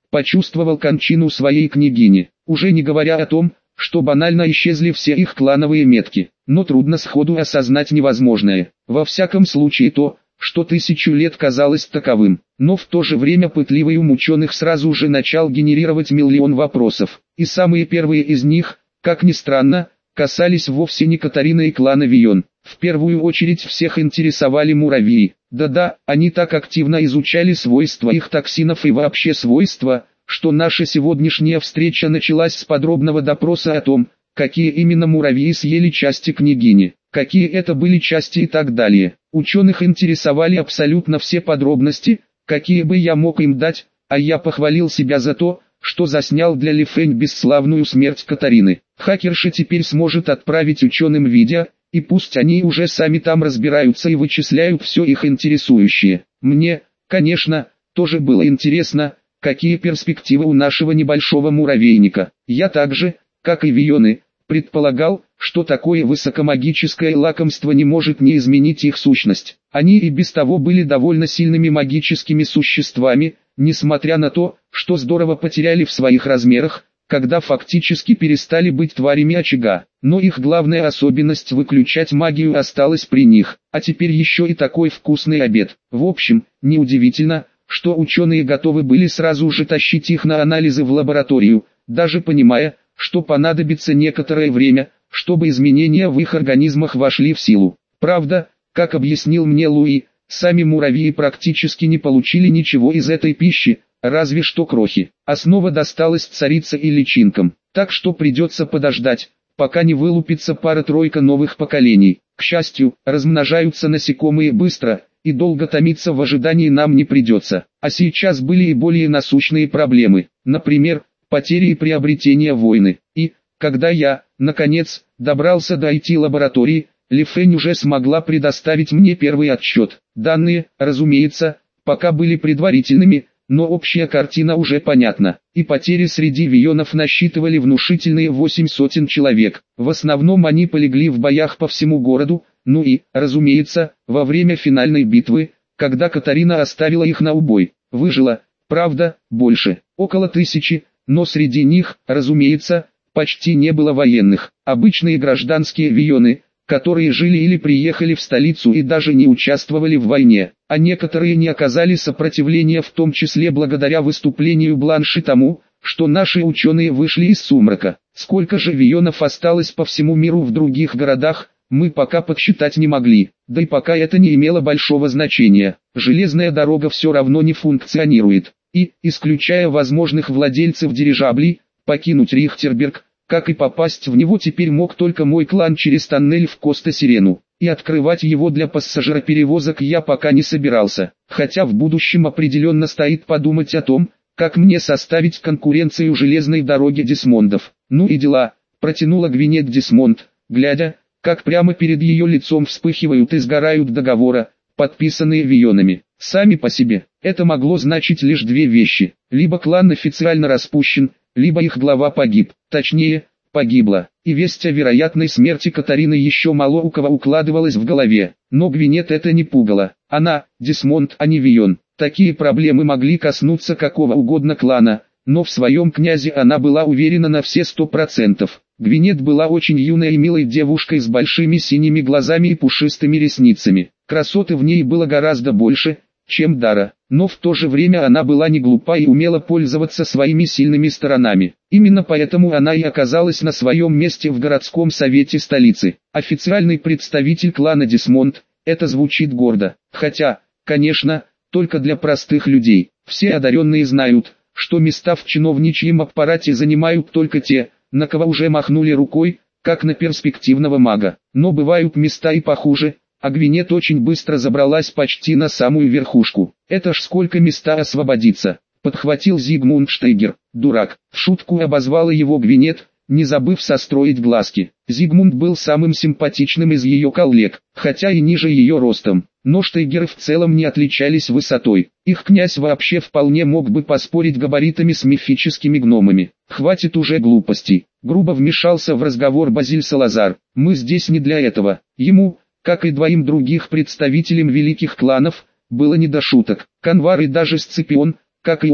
Speaker 1: почувствовал кончину своей княгини, уже не говоря о том, что банально исчезли все их клановые метки, но трудно сходу осознать невозможное, во всяком случае то, что 1000 лет казалось таковым, но в то же время пытливый ум ученых сразу же начал генерировать миллион вопросов, и самые первые из них, как ни странно, касались вовсе не Катарины и клана Вийон. В первую очередь всех интересовали муравьи. Да-да, они так активно изучали свойства их токсинов и вообще свойства, что наша сегодняшняя встреча началась с подробного допроса о том, какие именно муравьи съели части княгини, какие это были части и так далее. Ученых интересовали абсолютно все подробности, какие бы я мог им дать, а я похвалил себя за то, что заснял для Лифэнь бесславную смерть Катарины. Хакерша теперь сможет отправить ученым видео, и пусть они уже сами там разбираются и вычисляют все их интересующее. Мне, конечно, тоже было интересно, какие перспективы у нашего небольшого муравейника. Я также, как и Вийоны, предполагал, что такое высокомагическое лакомство не может не изменить их сущность. Они и без того были довольно сильными магическими существами, несмотря на то, что здорово потеряли в своих размерах, когда фактически перестали быть тварями очага. Но их главная особенность выключать магию осталась при них, а теперь еще и такой вкусный обед. В общем, неудивительно, что ученые готовы были сразу же тащить их на анализы в лабораторию, даже понимая, что понадобится некоторое время, чтобы изменения в их организмах вошли в силу. Правда, как объяснил мне Луи, сами муравьи практически не получили ничего из этой пищи, разве что крохи. Основа досталась царице и личинкам, так что придется подождать, пока не вылупится пара-тройка новых поколений. К счастью, размножаются насекомые быстро, и долго томиться в ожидании нам не придется. А сейчас были и более насущные проблемы, например, потери и приобретения войны. И, когда я, наконец, добрался до IT-лаборатории, Лифэнь уже смогла предоставить мне первый отчет. Данные, разумеется, пока были предварительными, но общая картина уже понятна. И потери среди вийонов насчитывали внушительные 800 человек. В основном они полегли в боях по всему городу, ну и, разумеется, во время финальной битвы, когда Катарина оставила их на убой. Выжило, правда, больше, около 1000, но среди них, разумеется, почти не было военных. Обычные гражданские вийоны, которые жили или приехали в столицу и даже не участвовали в войне, а некоторые не оказали сопротивления, в том числе благодаря выступлению Бланши тому, что наши ученые вышли из сумрака. Сколько же вийонов осталось по всему миру в других городах, мы пока подсчитать не могли, да и пока это не имело большого значения. Железная дорога все равно не функционирует, и, исключая возможных владельцев дирижаблей, покинуть Рихтерберг, как и попасть в него теперь мог только мой клан через тоннель в Коста-Сирену, и открывать его для пассажироперевозок я пока не собирался, хотя в будущем определенно стоит подумать о том, как мне составить конкуренцию железной дороге Десмондов. Ну и дела, протянула Гвинет Десмонд, глядя, как прямо перед ее лицом вспыхивают и сгорают договора, подписанные вийонами. Сами по себе, это могло значить лишь две вещи: либо клан официально распущен, либо их глава погиб, точнее, погибла, и весть о вероятной смерти Катарины еще мало у кого укладывалась в голове, но Гвинет это не пугало. Она, Десмонд, а не Вийон. Такие проблемы могли коснуться какого угодно клана, но в своем князе она была уверена на все 100%. Гвинет была очень юной и милой девушкой с большими синими глазами и пушистыми ресницами. Красоты в ней было гораздо больше, чем дара, но в то же время она была не глупа и умела пользоваться своими сильными сторонами. Именно поэтому она и оказалась на своем месте в городском совете столицы. Официальный представитель клана Десмонд, это звучит гордо, хотя, конечно, только для простых людей. Все одаренные знают, что места в чиновничьем аппарате занимают только те, на кого уже махнули рукой, как на перспективного мага. Но бывают места и похуже, а Гвинет очень быстро забралась почти на самую верхушку. Это ж сколько места освободится, подхватил Зигмунд Штейгер. Дурак, в шутку обозвала его Гвинет, не забыв состроить глазки. Зигмунд был самым симпатичным из ее коллег, хотя и ниже ее ростом. Но Штейгеры в целом не отличались высотой. Их князь вообще вполне мог бы поспорить габаритами с мифическими гномами. Хватит уже глупостей. Грубо вмешался в разговор Базиль Салазар. Мы здесь не для этого. Ему, как и двоим других представителям великих кланов, было не до шуток. Канвар и даже Сципион, как и он,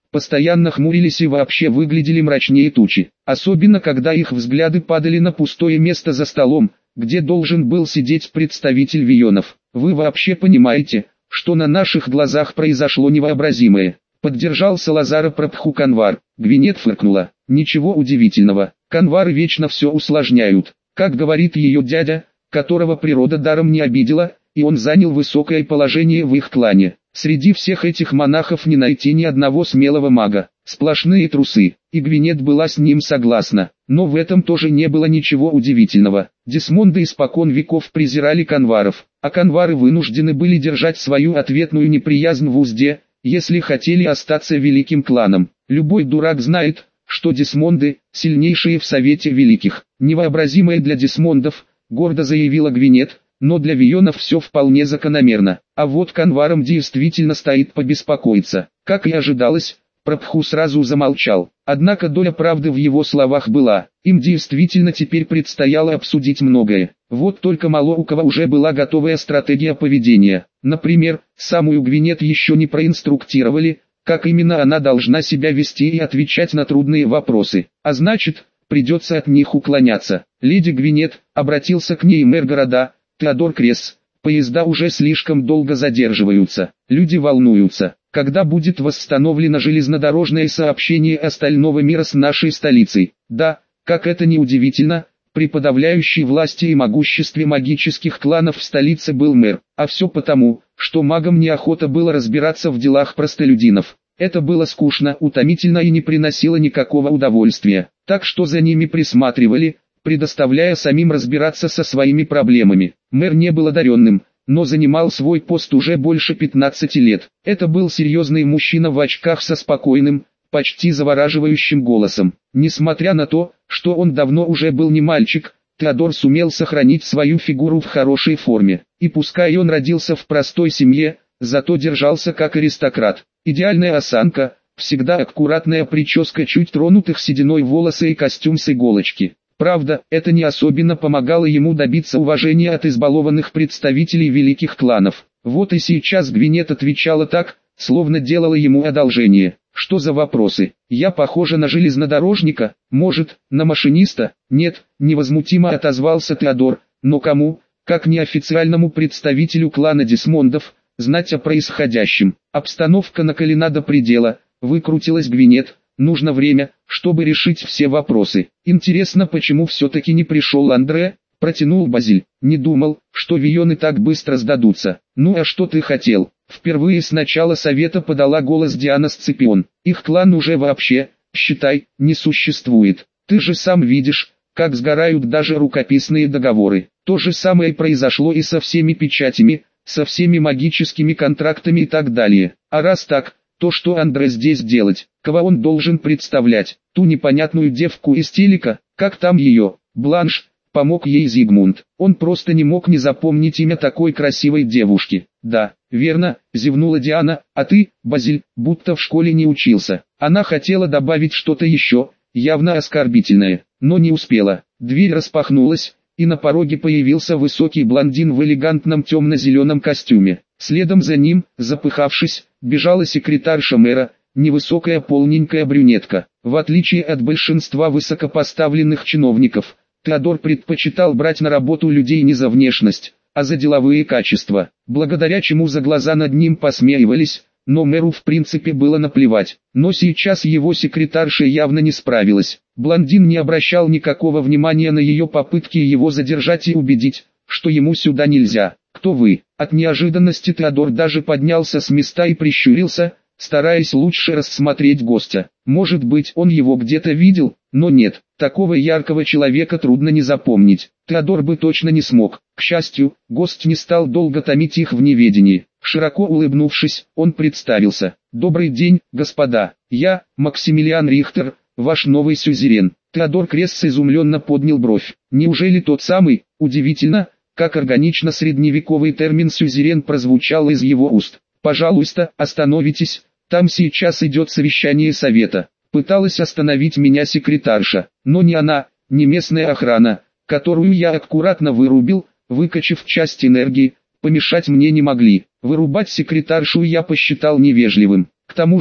Speaker 1: постоянно хмурились и вообще выглядели мрачнее тучи, особенно когда их взгляды падали на пустое место за столом, где должен был сидеть представитель Вионов. «Вы вообще понимаете, что на наших глазах произошло невообразимое?» Поддержал Салазара Прабху Канвар. Гвинет фыркнула. «Ничего удивительного, канвары вечно все усложняют. Как говорит ее дядя, которого природа даром не обидела, и он занял высокое положение в их клане. Среди всех этих монахов не найти ни одного смелого мага, сплошные трусы». И Гвинет была с ним согласна, но в этом тоже не было ничего удивительного. Десмонды испокон веков презирали канваров, а канвары вынуждены были держать свою ответную неприязнь в узде, если хотели остаться великим кланом. Любой дурак знает, что Десмонды – сильнейшие в Совете Великих. Невообразимое для Десмондов, гордо заявила Гвинет, но для Вионов все вполне закономерно. А вот канварам действительно стоит побеспокоиться. Как и ожидалось, Прабху сразу замолчал. Однако доля правды в его словах была. Им действительно теперь предстояло обсудить многое. Вот только мало у кого уже была готовая стратегия поведения. Например, самую Гвинет еще не проинструктировали, как именно она должна себя вести и отвечать на трудные вопросы. А значит, придется от них уклоняться. «Леди Гвинет», обратился к ней мэр города, Теодор Кресс, «поезда уже слишком долго задерживаются, люди волнуются. Когда будет восстановлено железнодорожное сообщение остального мира с нашей столицей?» Да, как это ни удивительно, при подавляющей власти и могуществе магических кланов в столице был мэр, а все потому, что магам неохота было разбираться в делах простолюдинов. Это было скучно, утомительно и не приносило никакого удовольствия, так что за ними присматривали, предоставляя самим разбираться со своими проблемами. Мэр не был одаренным, но занимал свой пост уже больше 15 лет. Это был серьезный мужчина в очках со спокойным, почти завораживающим голосом. Несмотря на то, что он давно уже был не мальчик, Теодор сумел сохранить свою фигуру в хорошей форме. И пускай он родился в простой семье, зато держался как аристократ. Идеальная осанка, всегда аккуратная прическа, чуть тронутых сединой волосы и костюм с иголочки. Правда, это не особенно помогало ему добиться уважения от избалованных представителей великих кланов. Вот и сейчас Гвинет отвечала так, словно делала ему одолжение. «Что за вопросы? Я похожа на железнодорожника? Может, на машиниста?» «Нет», невозмутимо отозвался Теодор, «но кому, как неофициальному представителю клана Десмондов, знать о происходящем?» Обстановка накалена до предела, выкрутилась Гвинет. «Нужно время, чтобы решить все вопросы. Интересно, почему все-таки не пришел Андре?» Протянул Базиль. «Не думал, что Вионы так быстро сдадутся». «Ну а что ты хотел?» Впервые с начала совета подала голос Диана Сципион. «Их клан уже вообще, считай, не существует. Ты же сам видишь, как сгорают даже рукописные договоры. То же самое произошло и со всеми печатями, со всеми магическими контрактами и так далее. А раз так, то что Андре здесь делать? Кого он должен представлять? Ту непонятную девку из телека, как там ее, Бланш?» Помог ей Зигмунд. Он просто не мог не запомнить имя такой красивой девушки. «Да, верно», зевнула Диана, «а ты, Базиль, будто в школе не учился». Она хотела добавить что-то еще, явно оскорбительное, но не успела. Дверь распахнулась, и на пороге появился высокий блондин в элегантном темно-зеленом костюме. Следом за ним, запыхавшись, бежала секретарша мэра, невысокая полненькая брюнетка. В отличие от большинства высокопоставленных чиновников, Теодор предпочитал брать на работу людей не за внешность, а за деловые качества, благодаря чему за глаза над ним посмеивались, но мэру в принципе было наплевать. Но сейчас его секретарша явно не справилась. Блондин не обращал никакого внимания на ее попытки его задержать и убедить, что ему сюда нельзя. «Кто вы?» От неожиданности Теодор даже поднялся с места и прищурился, стараясь лучше рассмотреть гостя. Может быть, он его где-то видел, но нет, такого яркого человека трудно не запомнить. Теодор бы точно не смог. К счастью, гость не стал долго томить их в неведении. Широко улыбнувшись, он представился. «Добрый день, господа. Я, Максимилиан Рихтер, ваш новый сюзерен». Теодор Кресс изумленно поднял бровь. «Неужели тот самый?» Удивительно, как органично средневековый термин «сюзерен» прозвучал из его уст. «Пожалуйста, остановитесь, там сейчас идет совещание совета». Пыталась остановить меня секретарша, но ни она, ни местная охрана, которую я аккуратно вырубил, выкачав часть энергии, помешать мне не могли. Вырубать секретаршу я посчитал невежливым. К тому же,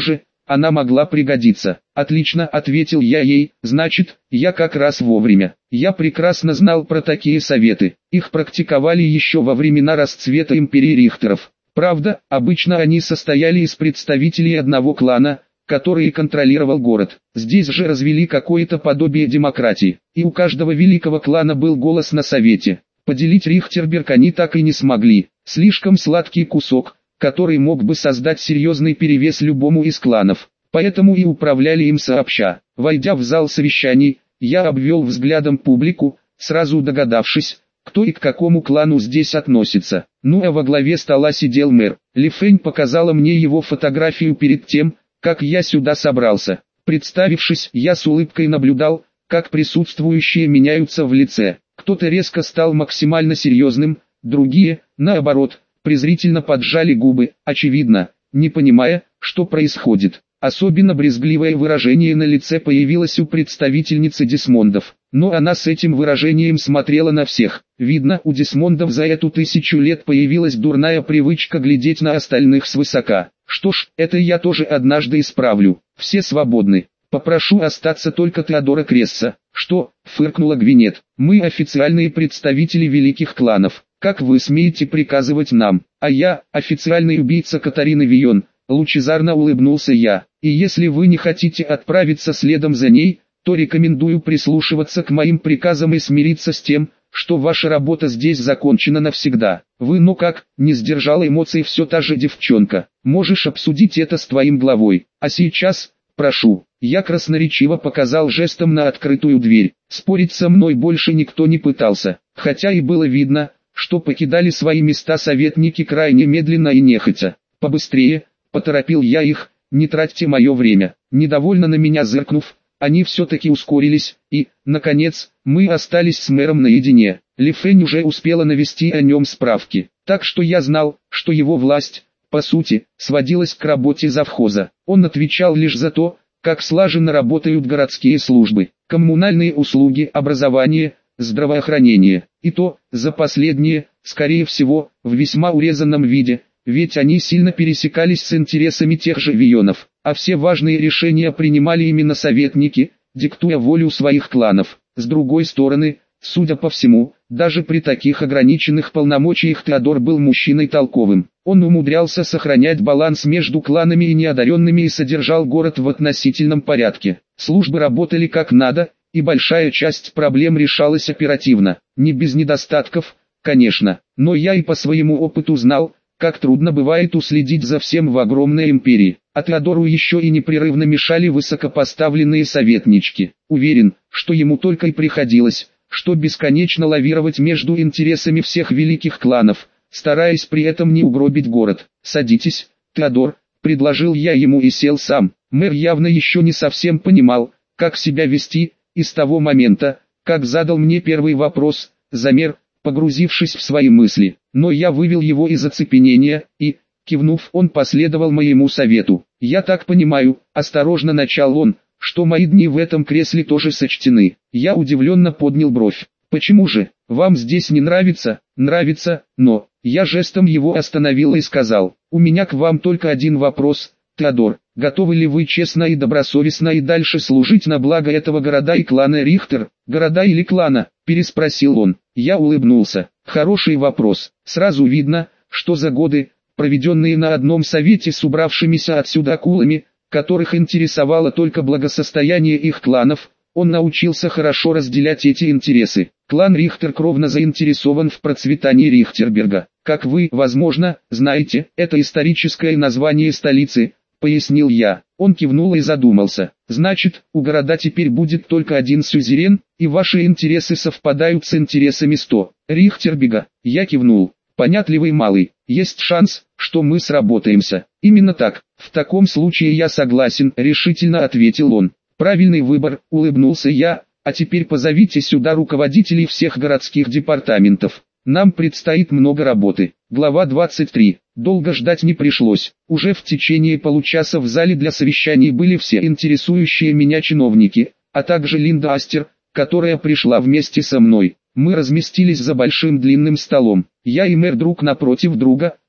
Speaker 1: она могла пригодиться. Отлично, ответил я ей, значит, я как раз вовремя. Я прекрасно знал про такие советы, их практиковали еще во времена расцвета империи Рихтеров. Правда, обычно они состояли из представителей одного клана, который контролировал город. Здесь же развели какое-то подобие демократии, и у каждого великого клана был голос на совете. Поделить Рихтерберг они так и не смогли. Слишком сладкий кусок, который мог бы создать серьезный перевес любому из кланов. Поэтому и управляли им сообща. Войдя в зал совещаний, я обвел взглядом публику, сразу догадавшись, кто и к какому клану здесь относится. Ну а во главе стола сидел мэр. Ли Фэнь показала мне его фотографию перед тем, как я сюда собрался. Представившись, я с улыбкой наблюдал, как присутствующие меняются в лице. Кто-то резко стал максимально серьезным, другие, наоборот, презрительно поджали губы, очевидно, не понимая, что происходит. Особенно брезгливое выражение на лице появилось у представительницы Десмондов, но она с этим выражением смотрела на всех. Видно, у Десмондов за эту 1000 лет появилась дурная привычка глядеть на остальных свысока. Что ж, это я тоже однажды исправлю. Все свободны. Попрошу остаться только Теодора Кресса. Что, фыркнула Гвинет, мы официальные представители великих кланов. Как вы смеете приказывать нам? А я, официальный убийца Катарины Вийон, лучезарно улыбнулся я. И если вы не хотите отправиться следом за ней, то рекомендую прислушиваться к моим приказам и смириться с тем, что ваша работа здесь закончена навсегда. Вы, ну как, не сдержала эмоций все та же девчонка. Можешь обсудить это с твоим главой. А сейчас, прошу. Я красноречиво показал жестом на открытую дверь. Спорить со мной больше никто не пытался, хотя и было видно, что покидали свои места советники крайне медленно и нехотя. Побыстрее, поторопил я их, не тратьте мое время. Недовольно на меня зыркнув, они все-таки ускорились, и, наконец, мы остались с мэром наедине. Ли Фэнь уже успела навести о нем справки, так что я знал, что его власть, по сути, сводилась к работе завхоза. Он отвечал лишь за то, как слаженно работают городские службы, коммунальные услуги, образование, здравоохранение. И то, за последние, скорее всего, в весьма урезанном виде, ведь они сильно пересекались с интересами тех же Вийонов, а все важные решения принимали именно советники, диктуя волю своих кланов. С другой стороны, судя по всему, даже при таких ограниченных полномочиях Теодор был мужчиной толковым. Он умудрялся сохранять баланс между кланами и неодаренными и содержал город в относительном порядке. Службы работали как надо, и большая часть проблем решалась оперативно. Не без недостатков, конечно, но я и по своему опыту знал, как трудно бывает уследить за всем в огромной империи. А Теодору еще и непрерывно мешали высокопоставленные советнички. Уверен, что ему только и приходилось, что бесконечно лавировать между интересами всех великих кланов, стараясь при этом не угробить город. «Садитесь, Теодор», — предложил я ему и сел сам. Мэр явно еще не совсем понимал, как себя вести, и с того момента, как задал мне первый вопрос, замер, погрузившись в свои мысли. Но я вывел его из оцепенения, и, кивнув, он последовал моему совету. «Я так понимаю», — осторожно начал он, — «что мои дни в этом кресле тоже сочтены». Я удивленно поднял бровь. «Почему же? Вам здесь не нравится?» «Нравится, но...» Я жестом его остановил и сказал: «У меня к вам только один вопрос, Теодор. Готовы ли вы честно и добросовестно и дальше служить на благо этого города и клана Рихтер?» «Города или клана?» – переспросил он. Я улыбнулся. «Хороший вопрос. Сразу видно, что за годы, проведенные на одном совете с убравшимися отсюда акулами, которых интересовало только благосостояние их кланов, он научился хорошо разделять эти интересы. Клан Рихтер кровно заинтересован в процветании Рихтерберга. Как вы, возможно, знаете, это историческое название столицы», — пояснил я. Он кивнул и задумался. «Значит, у города теперь будет только один сюзерен, и ваши интересы совпадают с интересами Рихтерберга?» Я кивнул. «Понятливый малый, есть шанс, что мы сработаемся». «Именно так. В таком случае я согласен», — решительно ответил он. «Правильный выбор», — улыбнулся я. «А теперь позовите сюда руководителей всех городских департаментов. Нам предстоит много работы». Глава 23. Долго ждать не пришлось. Уже в течение получаса в зале для совещаний были все интересующие меня чиновники, а также Линда Астер, которая пришла вместе со мной. Мы разместились за большим длинным столом. Я и мэр друг напротив друга,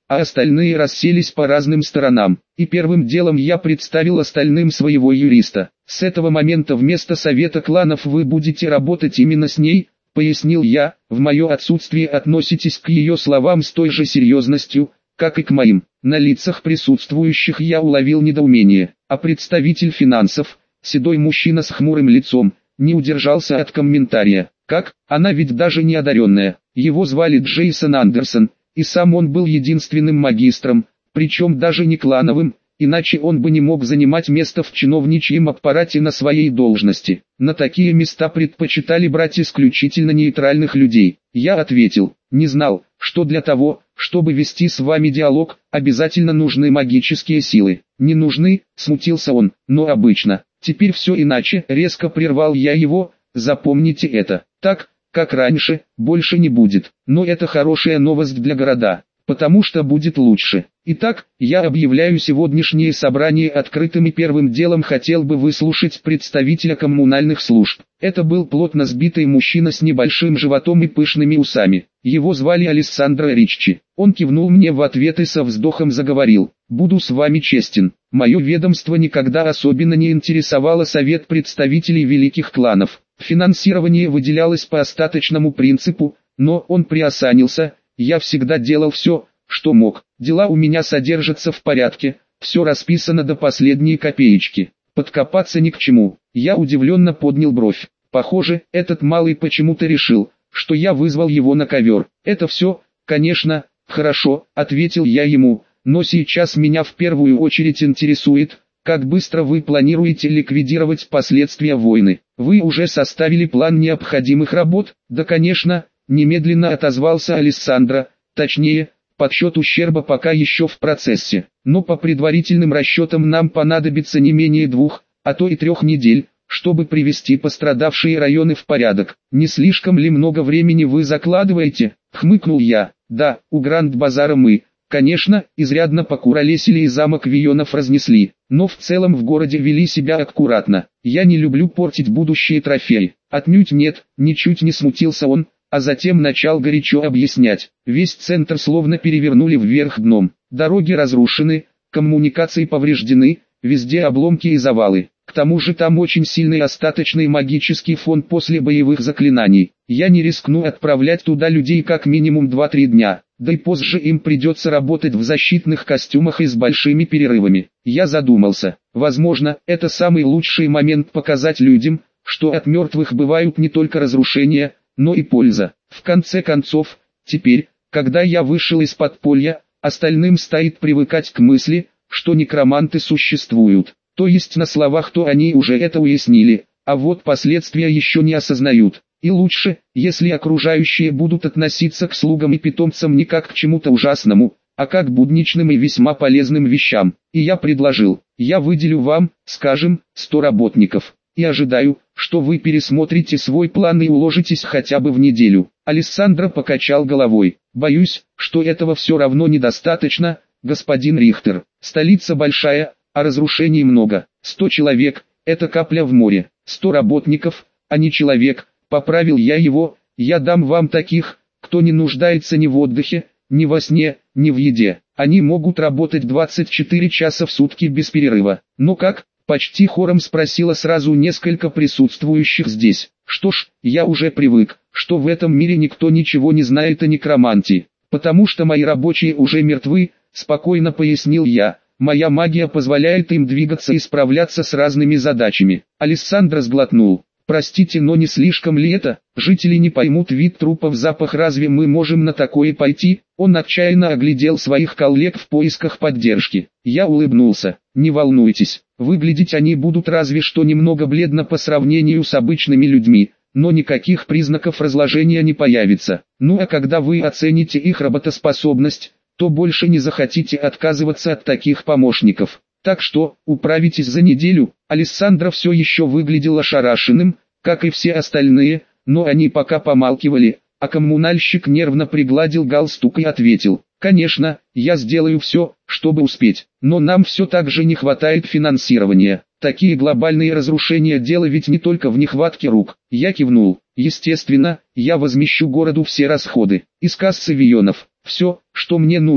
Speaker 1: а остальные расселись по разным сторонам. И первым делом я представил остальным своего юриста. С этого момента вместо совета кланов вы будете работать именно с ней, пояснил я, в мое отсутствие относитесь к ее словам с той же серьезностью, как и к моим. На лицах присутствующих я уловил недоумение, а представитель финансов, седой мужчина с хмурым лицом, не удержался от комментария. Как, она ведь даже не одаренная. Его звали Джейсон Андерсон, и сам он был единственным магистром, причем даже не клановым, иначе он бы не мог занимать место в чиновничьем аппарате на своей должности. На такие места предпочитали брать исключительно нейтральных людей. Я ответил, не знал, что для того, чтобы вести с вами диалог, обязательно нужны магические силы. Не нужны, смутился он, но обычно. Теперь все иначе, резко прервал я его, запомните это. Так, как раньше, больше не будет. Но это хорошая новость для города, потому что будет лучше. Итак, я объявляю сегодняшнее собрание открытым и первым делом хотел бы выслушать представителя коммунальных служб. Это был плотно сбитый мужчина с небольшим животом и пышными усами. Его звали Алессандро Риччи. Он кивнул мне в ответ и со вздохом заговорил. «Буду с вами честен. Мое ведомство никогда особенно не интересовало совет представителей великих кланов. Финансирование выделялось по остаточному принципу, но он приосанился, я всегда делал все, что мог. Дела у меня содержатся в порядке, все расписано до последней копеечки. Подкопаться ни к чему». Я удивленно поднял бровь. Похоже, этот малый почему-то решил, что я вызвал его на ковер. «Это все, конечно, хорошо», — ответил я ему, «но сейчас меня в первую очередь интересует, как быстро вы планируете ликвидировать последствия войны. Вы уже составили план необходимых работ?» «Да, конечно», — немедленно отозвался Алессандро, точнее, подсчет ущерба пока еще в процессе, но по предварительным расчетам нам понадобится не менее 2, а то и 3 недель, чтобы привести пострадавшие районы в порядок. «Не слишком ли много времени вы закладываете?» — хмыкнул я. «Да, у Гранд-базара мы, конечно, изрядно покуролесили и замок Вионов разнесли, но в целом в городе вели себя аккуратно. Я не люблю портить будущие трофеи». «Отнюдь нет», — ничуть не смутился он, а затем начал горячо объяснять. «Весь центр словно перевернули вверх дном. Дороги разрушены, коммуникации повреждены, везде обломки и завалы. К тому же там очень сильный остаточный магический фон после боевых заклинаний. Я не рискну отправлять туда людей как минимум 2-3 дня, да и позже им придется работать в защитных костюмах и с большими перерывами». Я задумался. Возможно, это самый лучший момент показать людям, что от мертвых бывают не только разрушения, но и польза. В конце концов, теперь, когда я вышел из подполья, остальным стоит привыкать к мысли, что некроманты существуют. То есть на словах то они уже это уяснили, а вот последствия еще не осознают. И лучше, если окружающие будут относиться к слугам и питомцам не как к чему-то ужасному, а как к будничным и весьма полезным вещам. И я предложил, я выделю вам, скажем, 100 работников. И ожидаю, что вы пересмотрите свой план и уложитесь хотя бы в неделю. Алессандро покачал головой. «Боюсь, что этого все равно недостаточно, господин Рихтер. Столица большая, а разрушений много. 100 человек – это капля в море. 100 работников, а не человек», – поправил я его. «Я дам вам таких, кто не нуждается ни в отдыхе, ни во сне, ни в еде. Они могут работать 24 часа в сутки без перерыва». «Ну как?» — почти хором спросило сразу несколько присутствующих здесь. «Что ж, я уже привык, что в этом мире никто ничего не знает о некромантии, потому что мои рабочие уже мертвы», — спокойно пояснил я. «Моя магия позволяет им двигаться и справляться с разными задачами». Алессандро сглотнул. «Простите, но не слишком ли это? Жители не поймут вид трупов, запах, разве мы можем на такое пойти?» Он отчаянно оглядел своих коллег в поисках поддержки. Я улыбнулся. «Не волнуйтесь, выглядеть они будут разве что немного бледно по сравнению с обычными людьми, но никаких признаков разложения не появится. Ну а когда вы оцените их работоспособность, то больше не захотите отказываться от таких помощников. Так что, управитесь за неделю». Алессандро все еще выглядел ошарашенным, как и все остальные, но они пока помалкивали, а коммунальщик нервно пригладил галстук и ответил: «Конечно, я сделаю все, чтобы успеть, но нам все так же не хватает финансирования. Такие глобальные разрушения — дело ведь не только в нехватке рук». Я кивнул. «Естественно, я возмещу городу все расходы. Из кассы Вионов. Все, что мне нужно,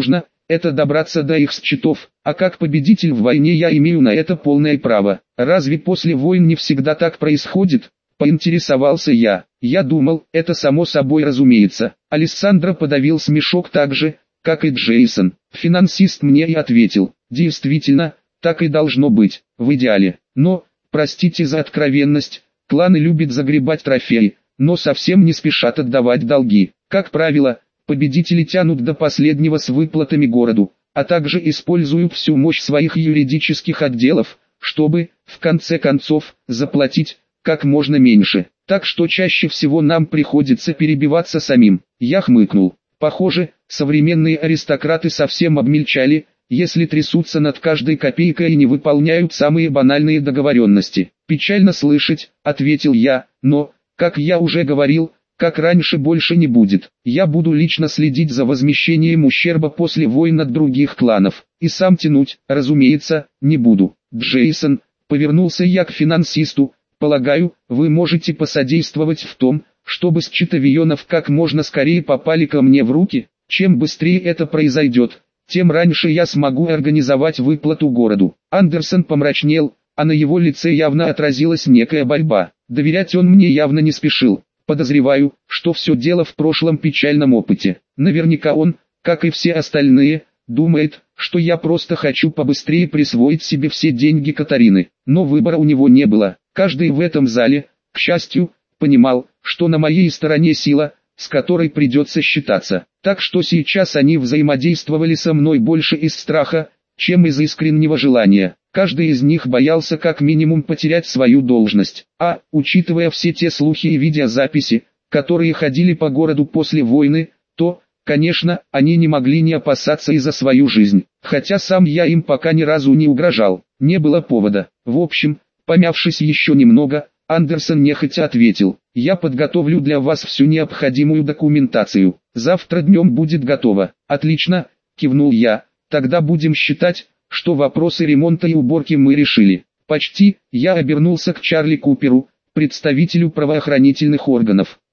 Speaker 1: это добраться до их счетов, а как победитель в войне я имею на это полное право. Разве после войн не всегда так происходит? Поинтересовался я. Я думал, это само собой разумеется. Алессандро подавил смешок так же, как и Джейсон. Финансист мне и ответил: действительно, так и должно быть, в идеале. Но, простите за откровенность, кланы любят загребать трофеи, но совсем не спешат отдавать долги. Как правило, победители тянут до последнего с выплатами городу, а также используют всю мощь своих юридических отделов, чтобы, в конце концов, заплатить как можно меньше. Так что чаще всего нам приходится перебиваться самим. Я хмыкнул. Похоже, современные аристократы совсем обмельчали, если трясутся над каждой копейкой и не выполняют самые банальные договоренности. «Печально слышать», — ответил я, — «но, как я уже говорил, как раньше больше не будет. Я буду лично следить за возмещением ущерба после войн от других кланов, и сам тянуть, разумеется, не буду». «Джейсон», — повернулся я к финансисту, — «полагаю, вы можете посодействовать в том, чтобы счетовионов как можно скорее попали ко мне в руки? Чем быстрее это произойдет, тем раньше я смогу организовать выплату городу». Андерсон помрачнел, а на его лице явно отразилась некая борьба. Доверять он мне явно не спешил. Подозреваю, что все дело в прошлом печальном опыте. Наверняка он, как и все остальные, думает, что я просто хочу побыстрее присвоить себе все деньги Катарины. Но выбора у него не было. Каждый в этом зале, к счастью, понимал, что на моей стороне сила, с которой придется считаться. Так что сейчас они взаимодействовали со мной больше из страха, чем из искреннего желания. Каждый из них боялся как минимум потерять свою должность. А, учитывая все те слухи и видеозаписи, которые ходили по городу после войны, то, конечно, они не могли не опасаться и за свою жизнь. Хотя сам я им пока ни разу не угрожал, не было повода. В общем, помявшись еще немного, Андерсон нехотя ответил: «Я подготовлю для вас всю необходимую документацию. Завтра днем будет готово». «Отлично», — кивнул я, — «тогда будем считать, что вопросы ремонта и уборки мы решили». «Почти», — я обернулся к Чарли Куперу, представителю правоохранительных органов.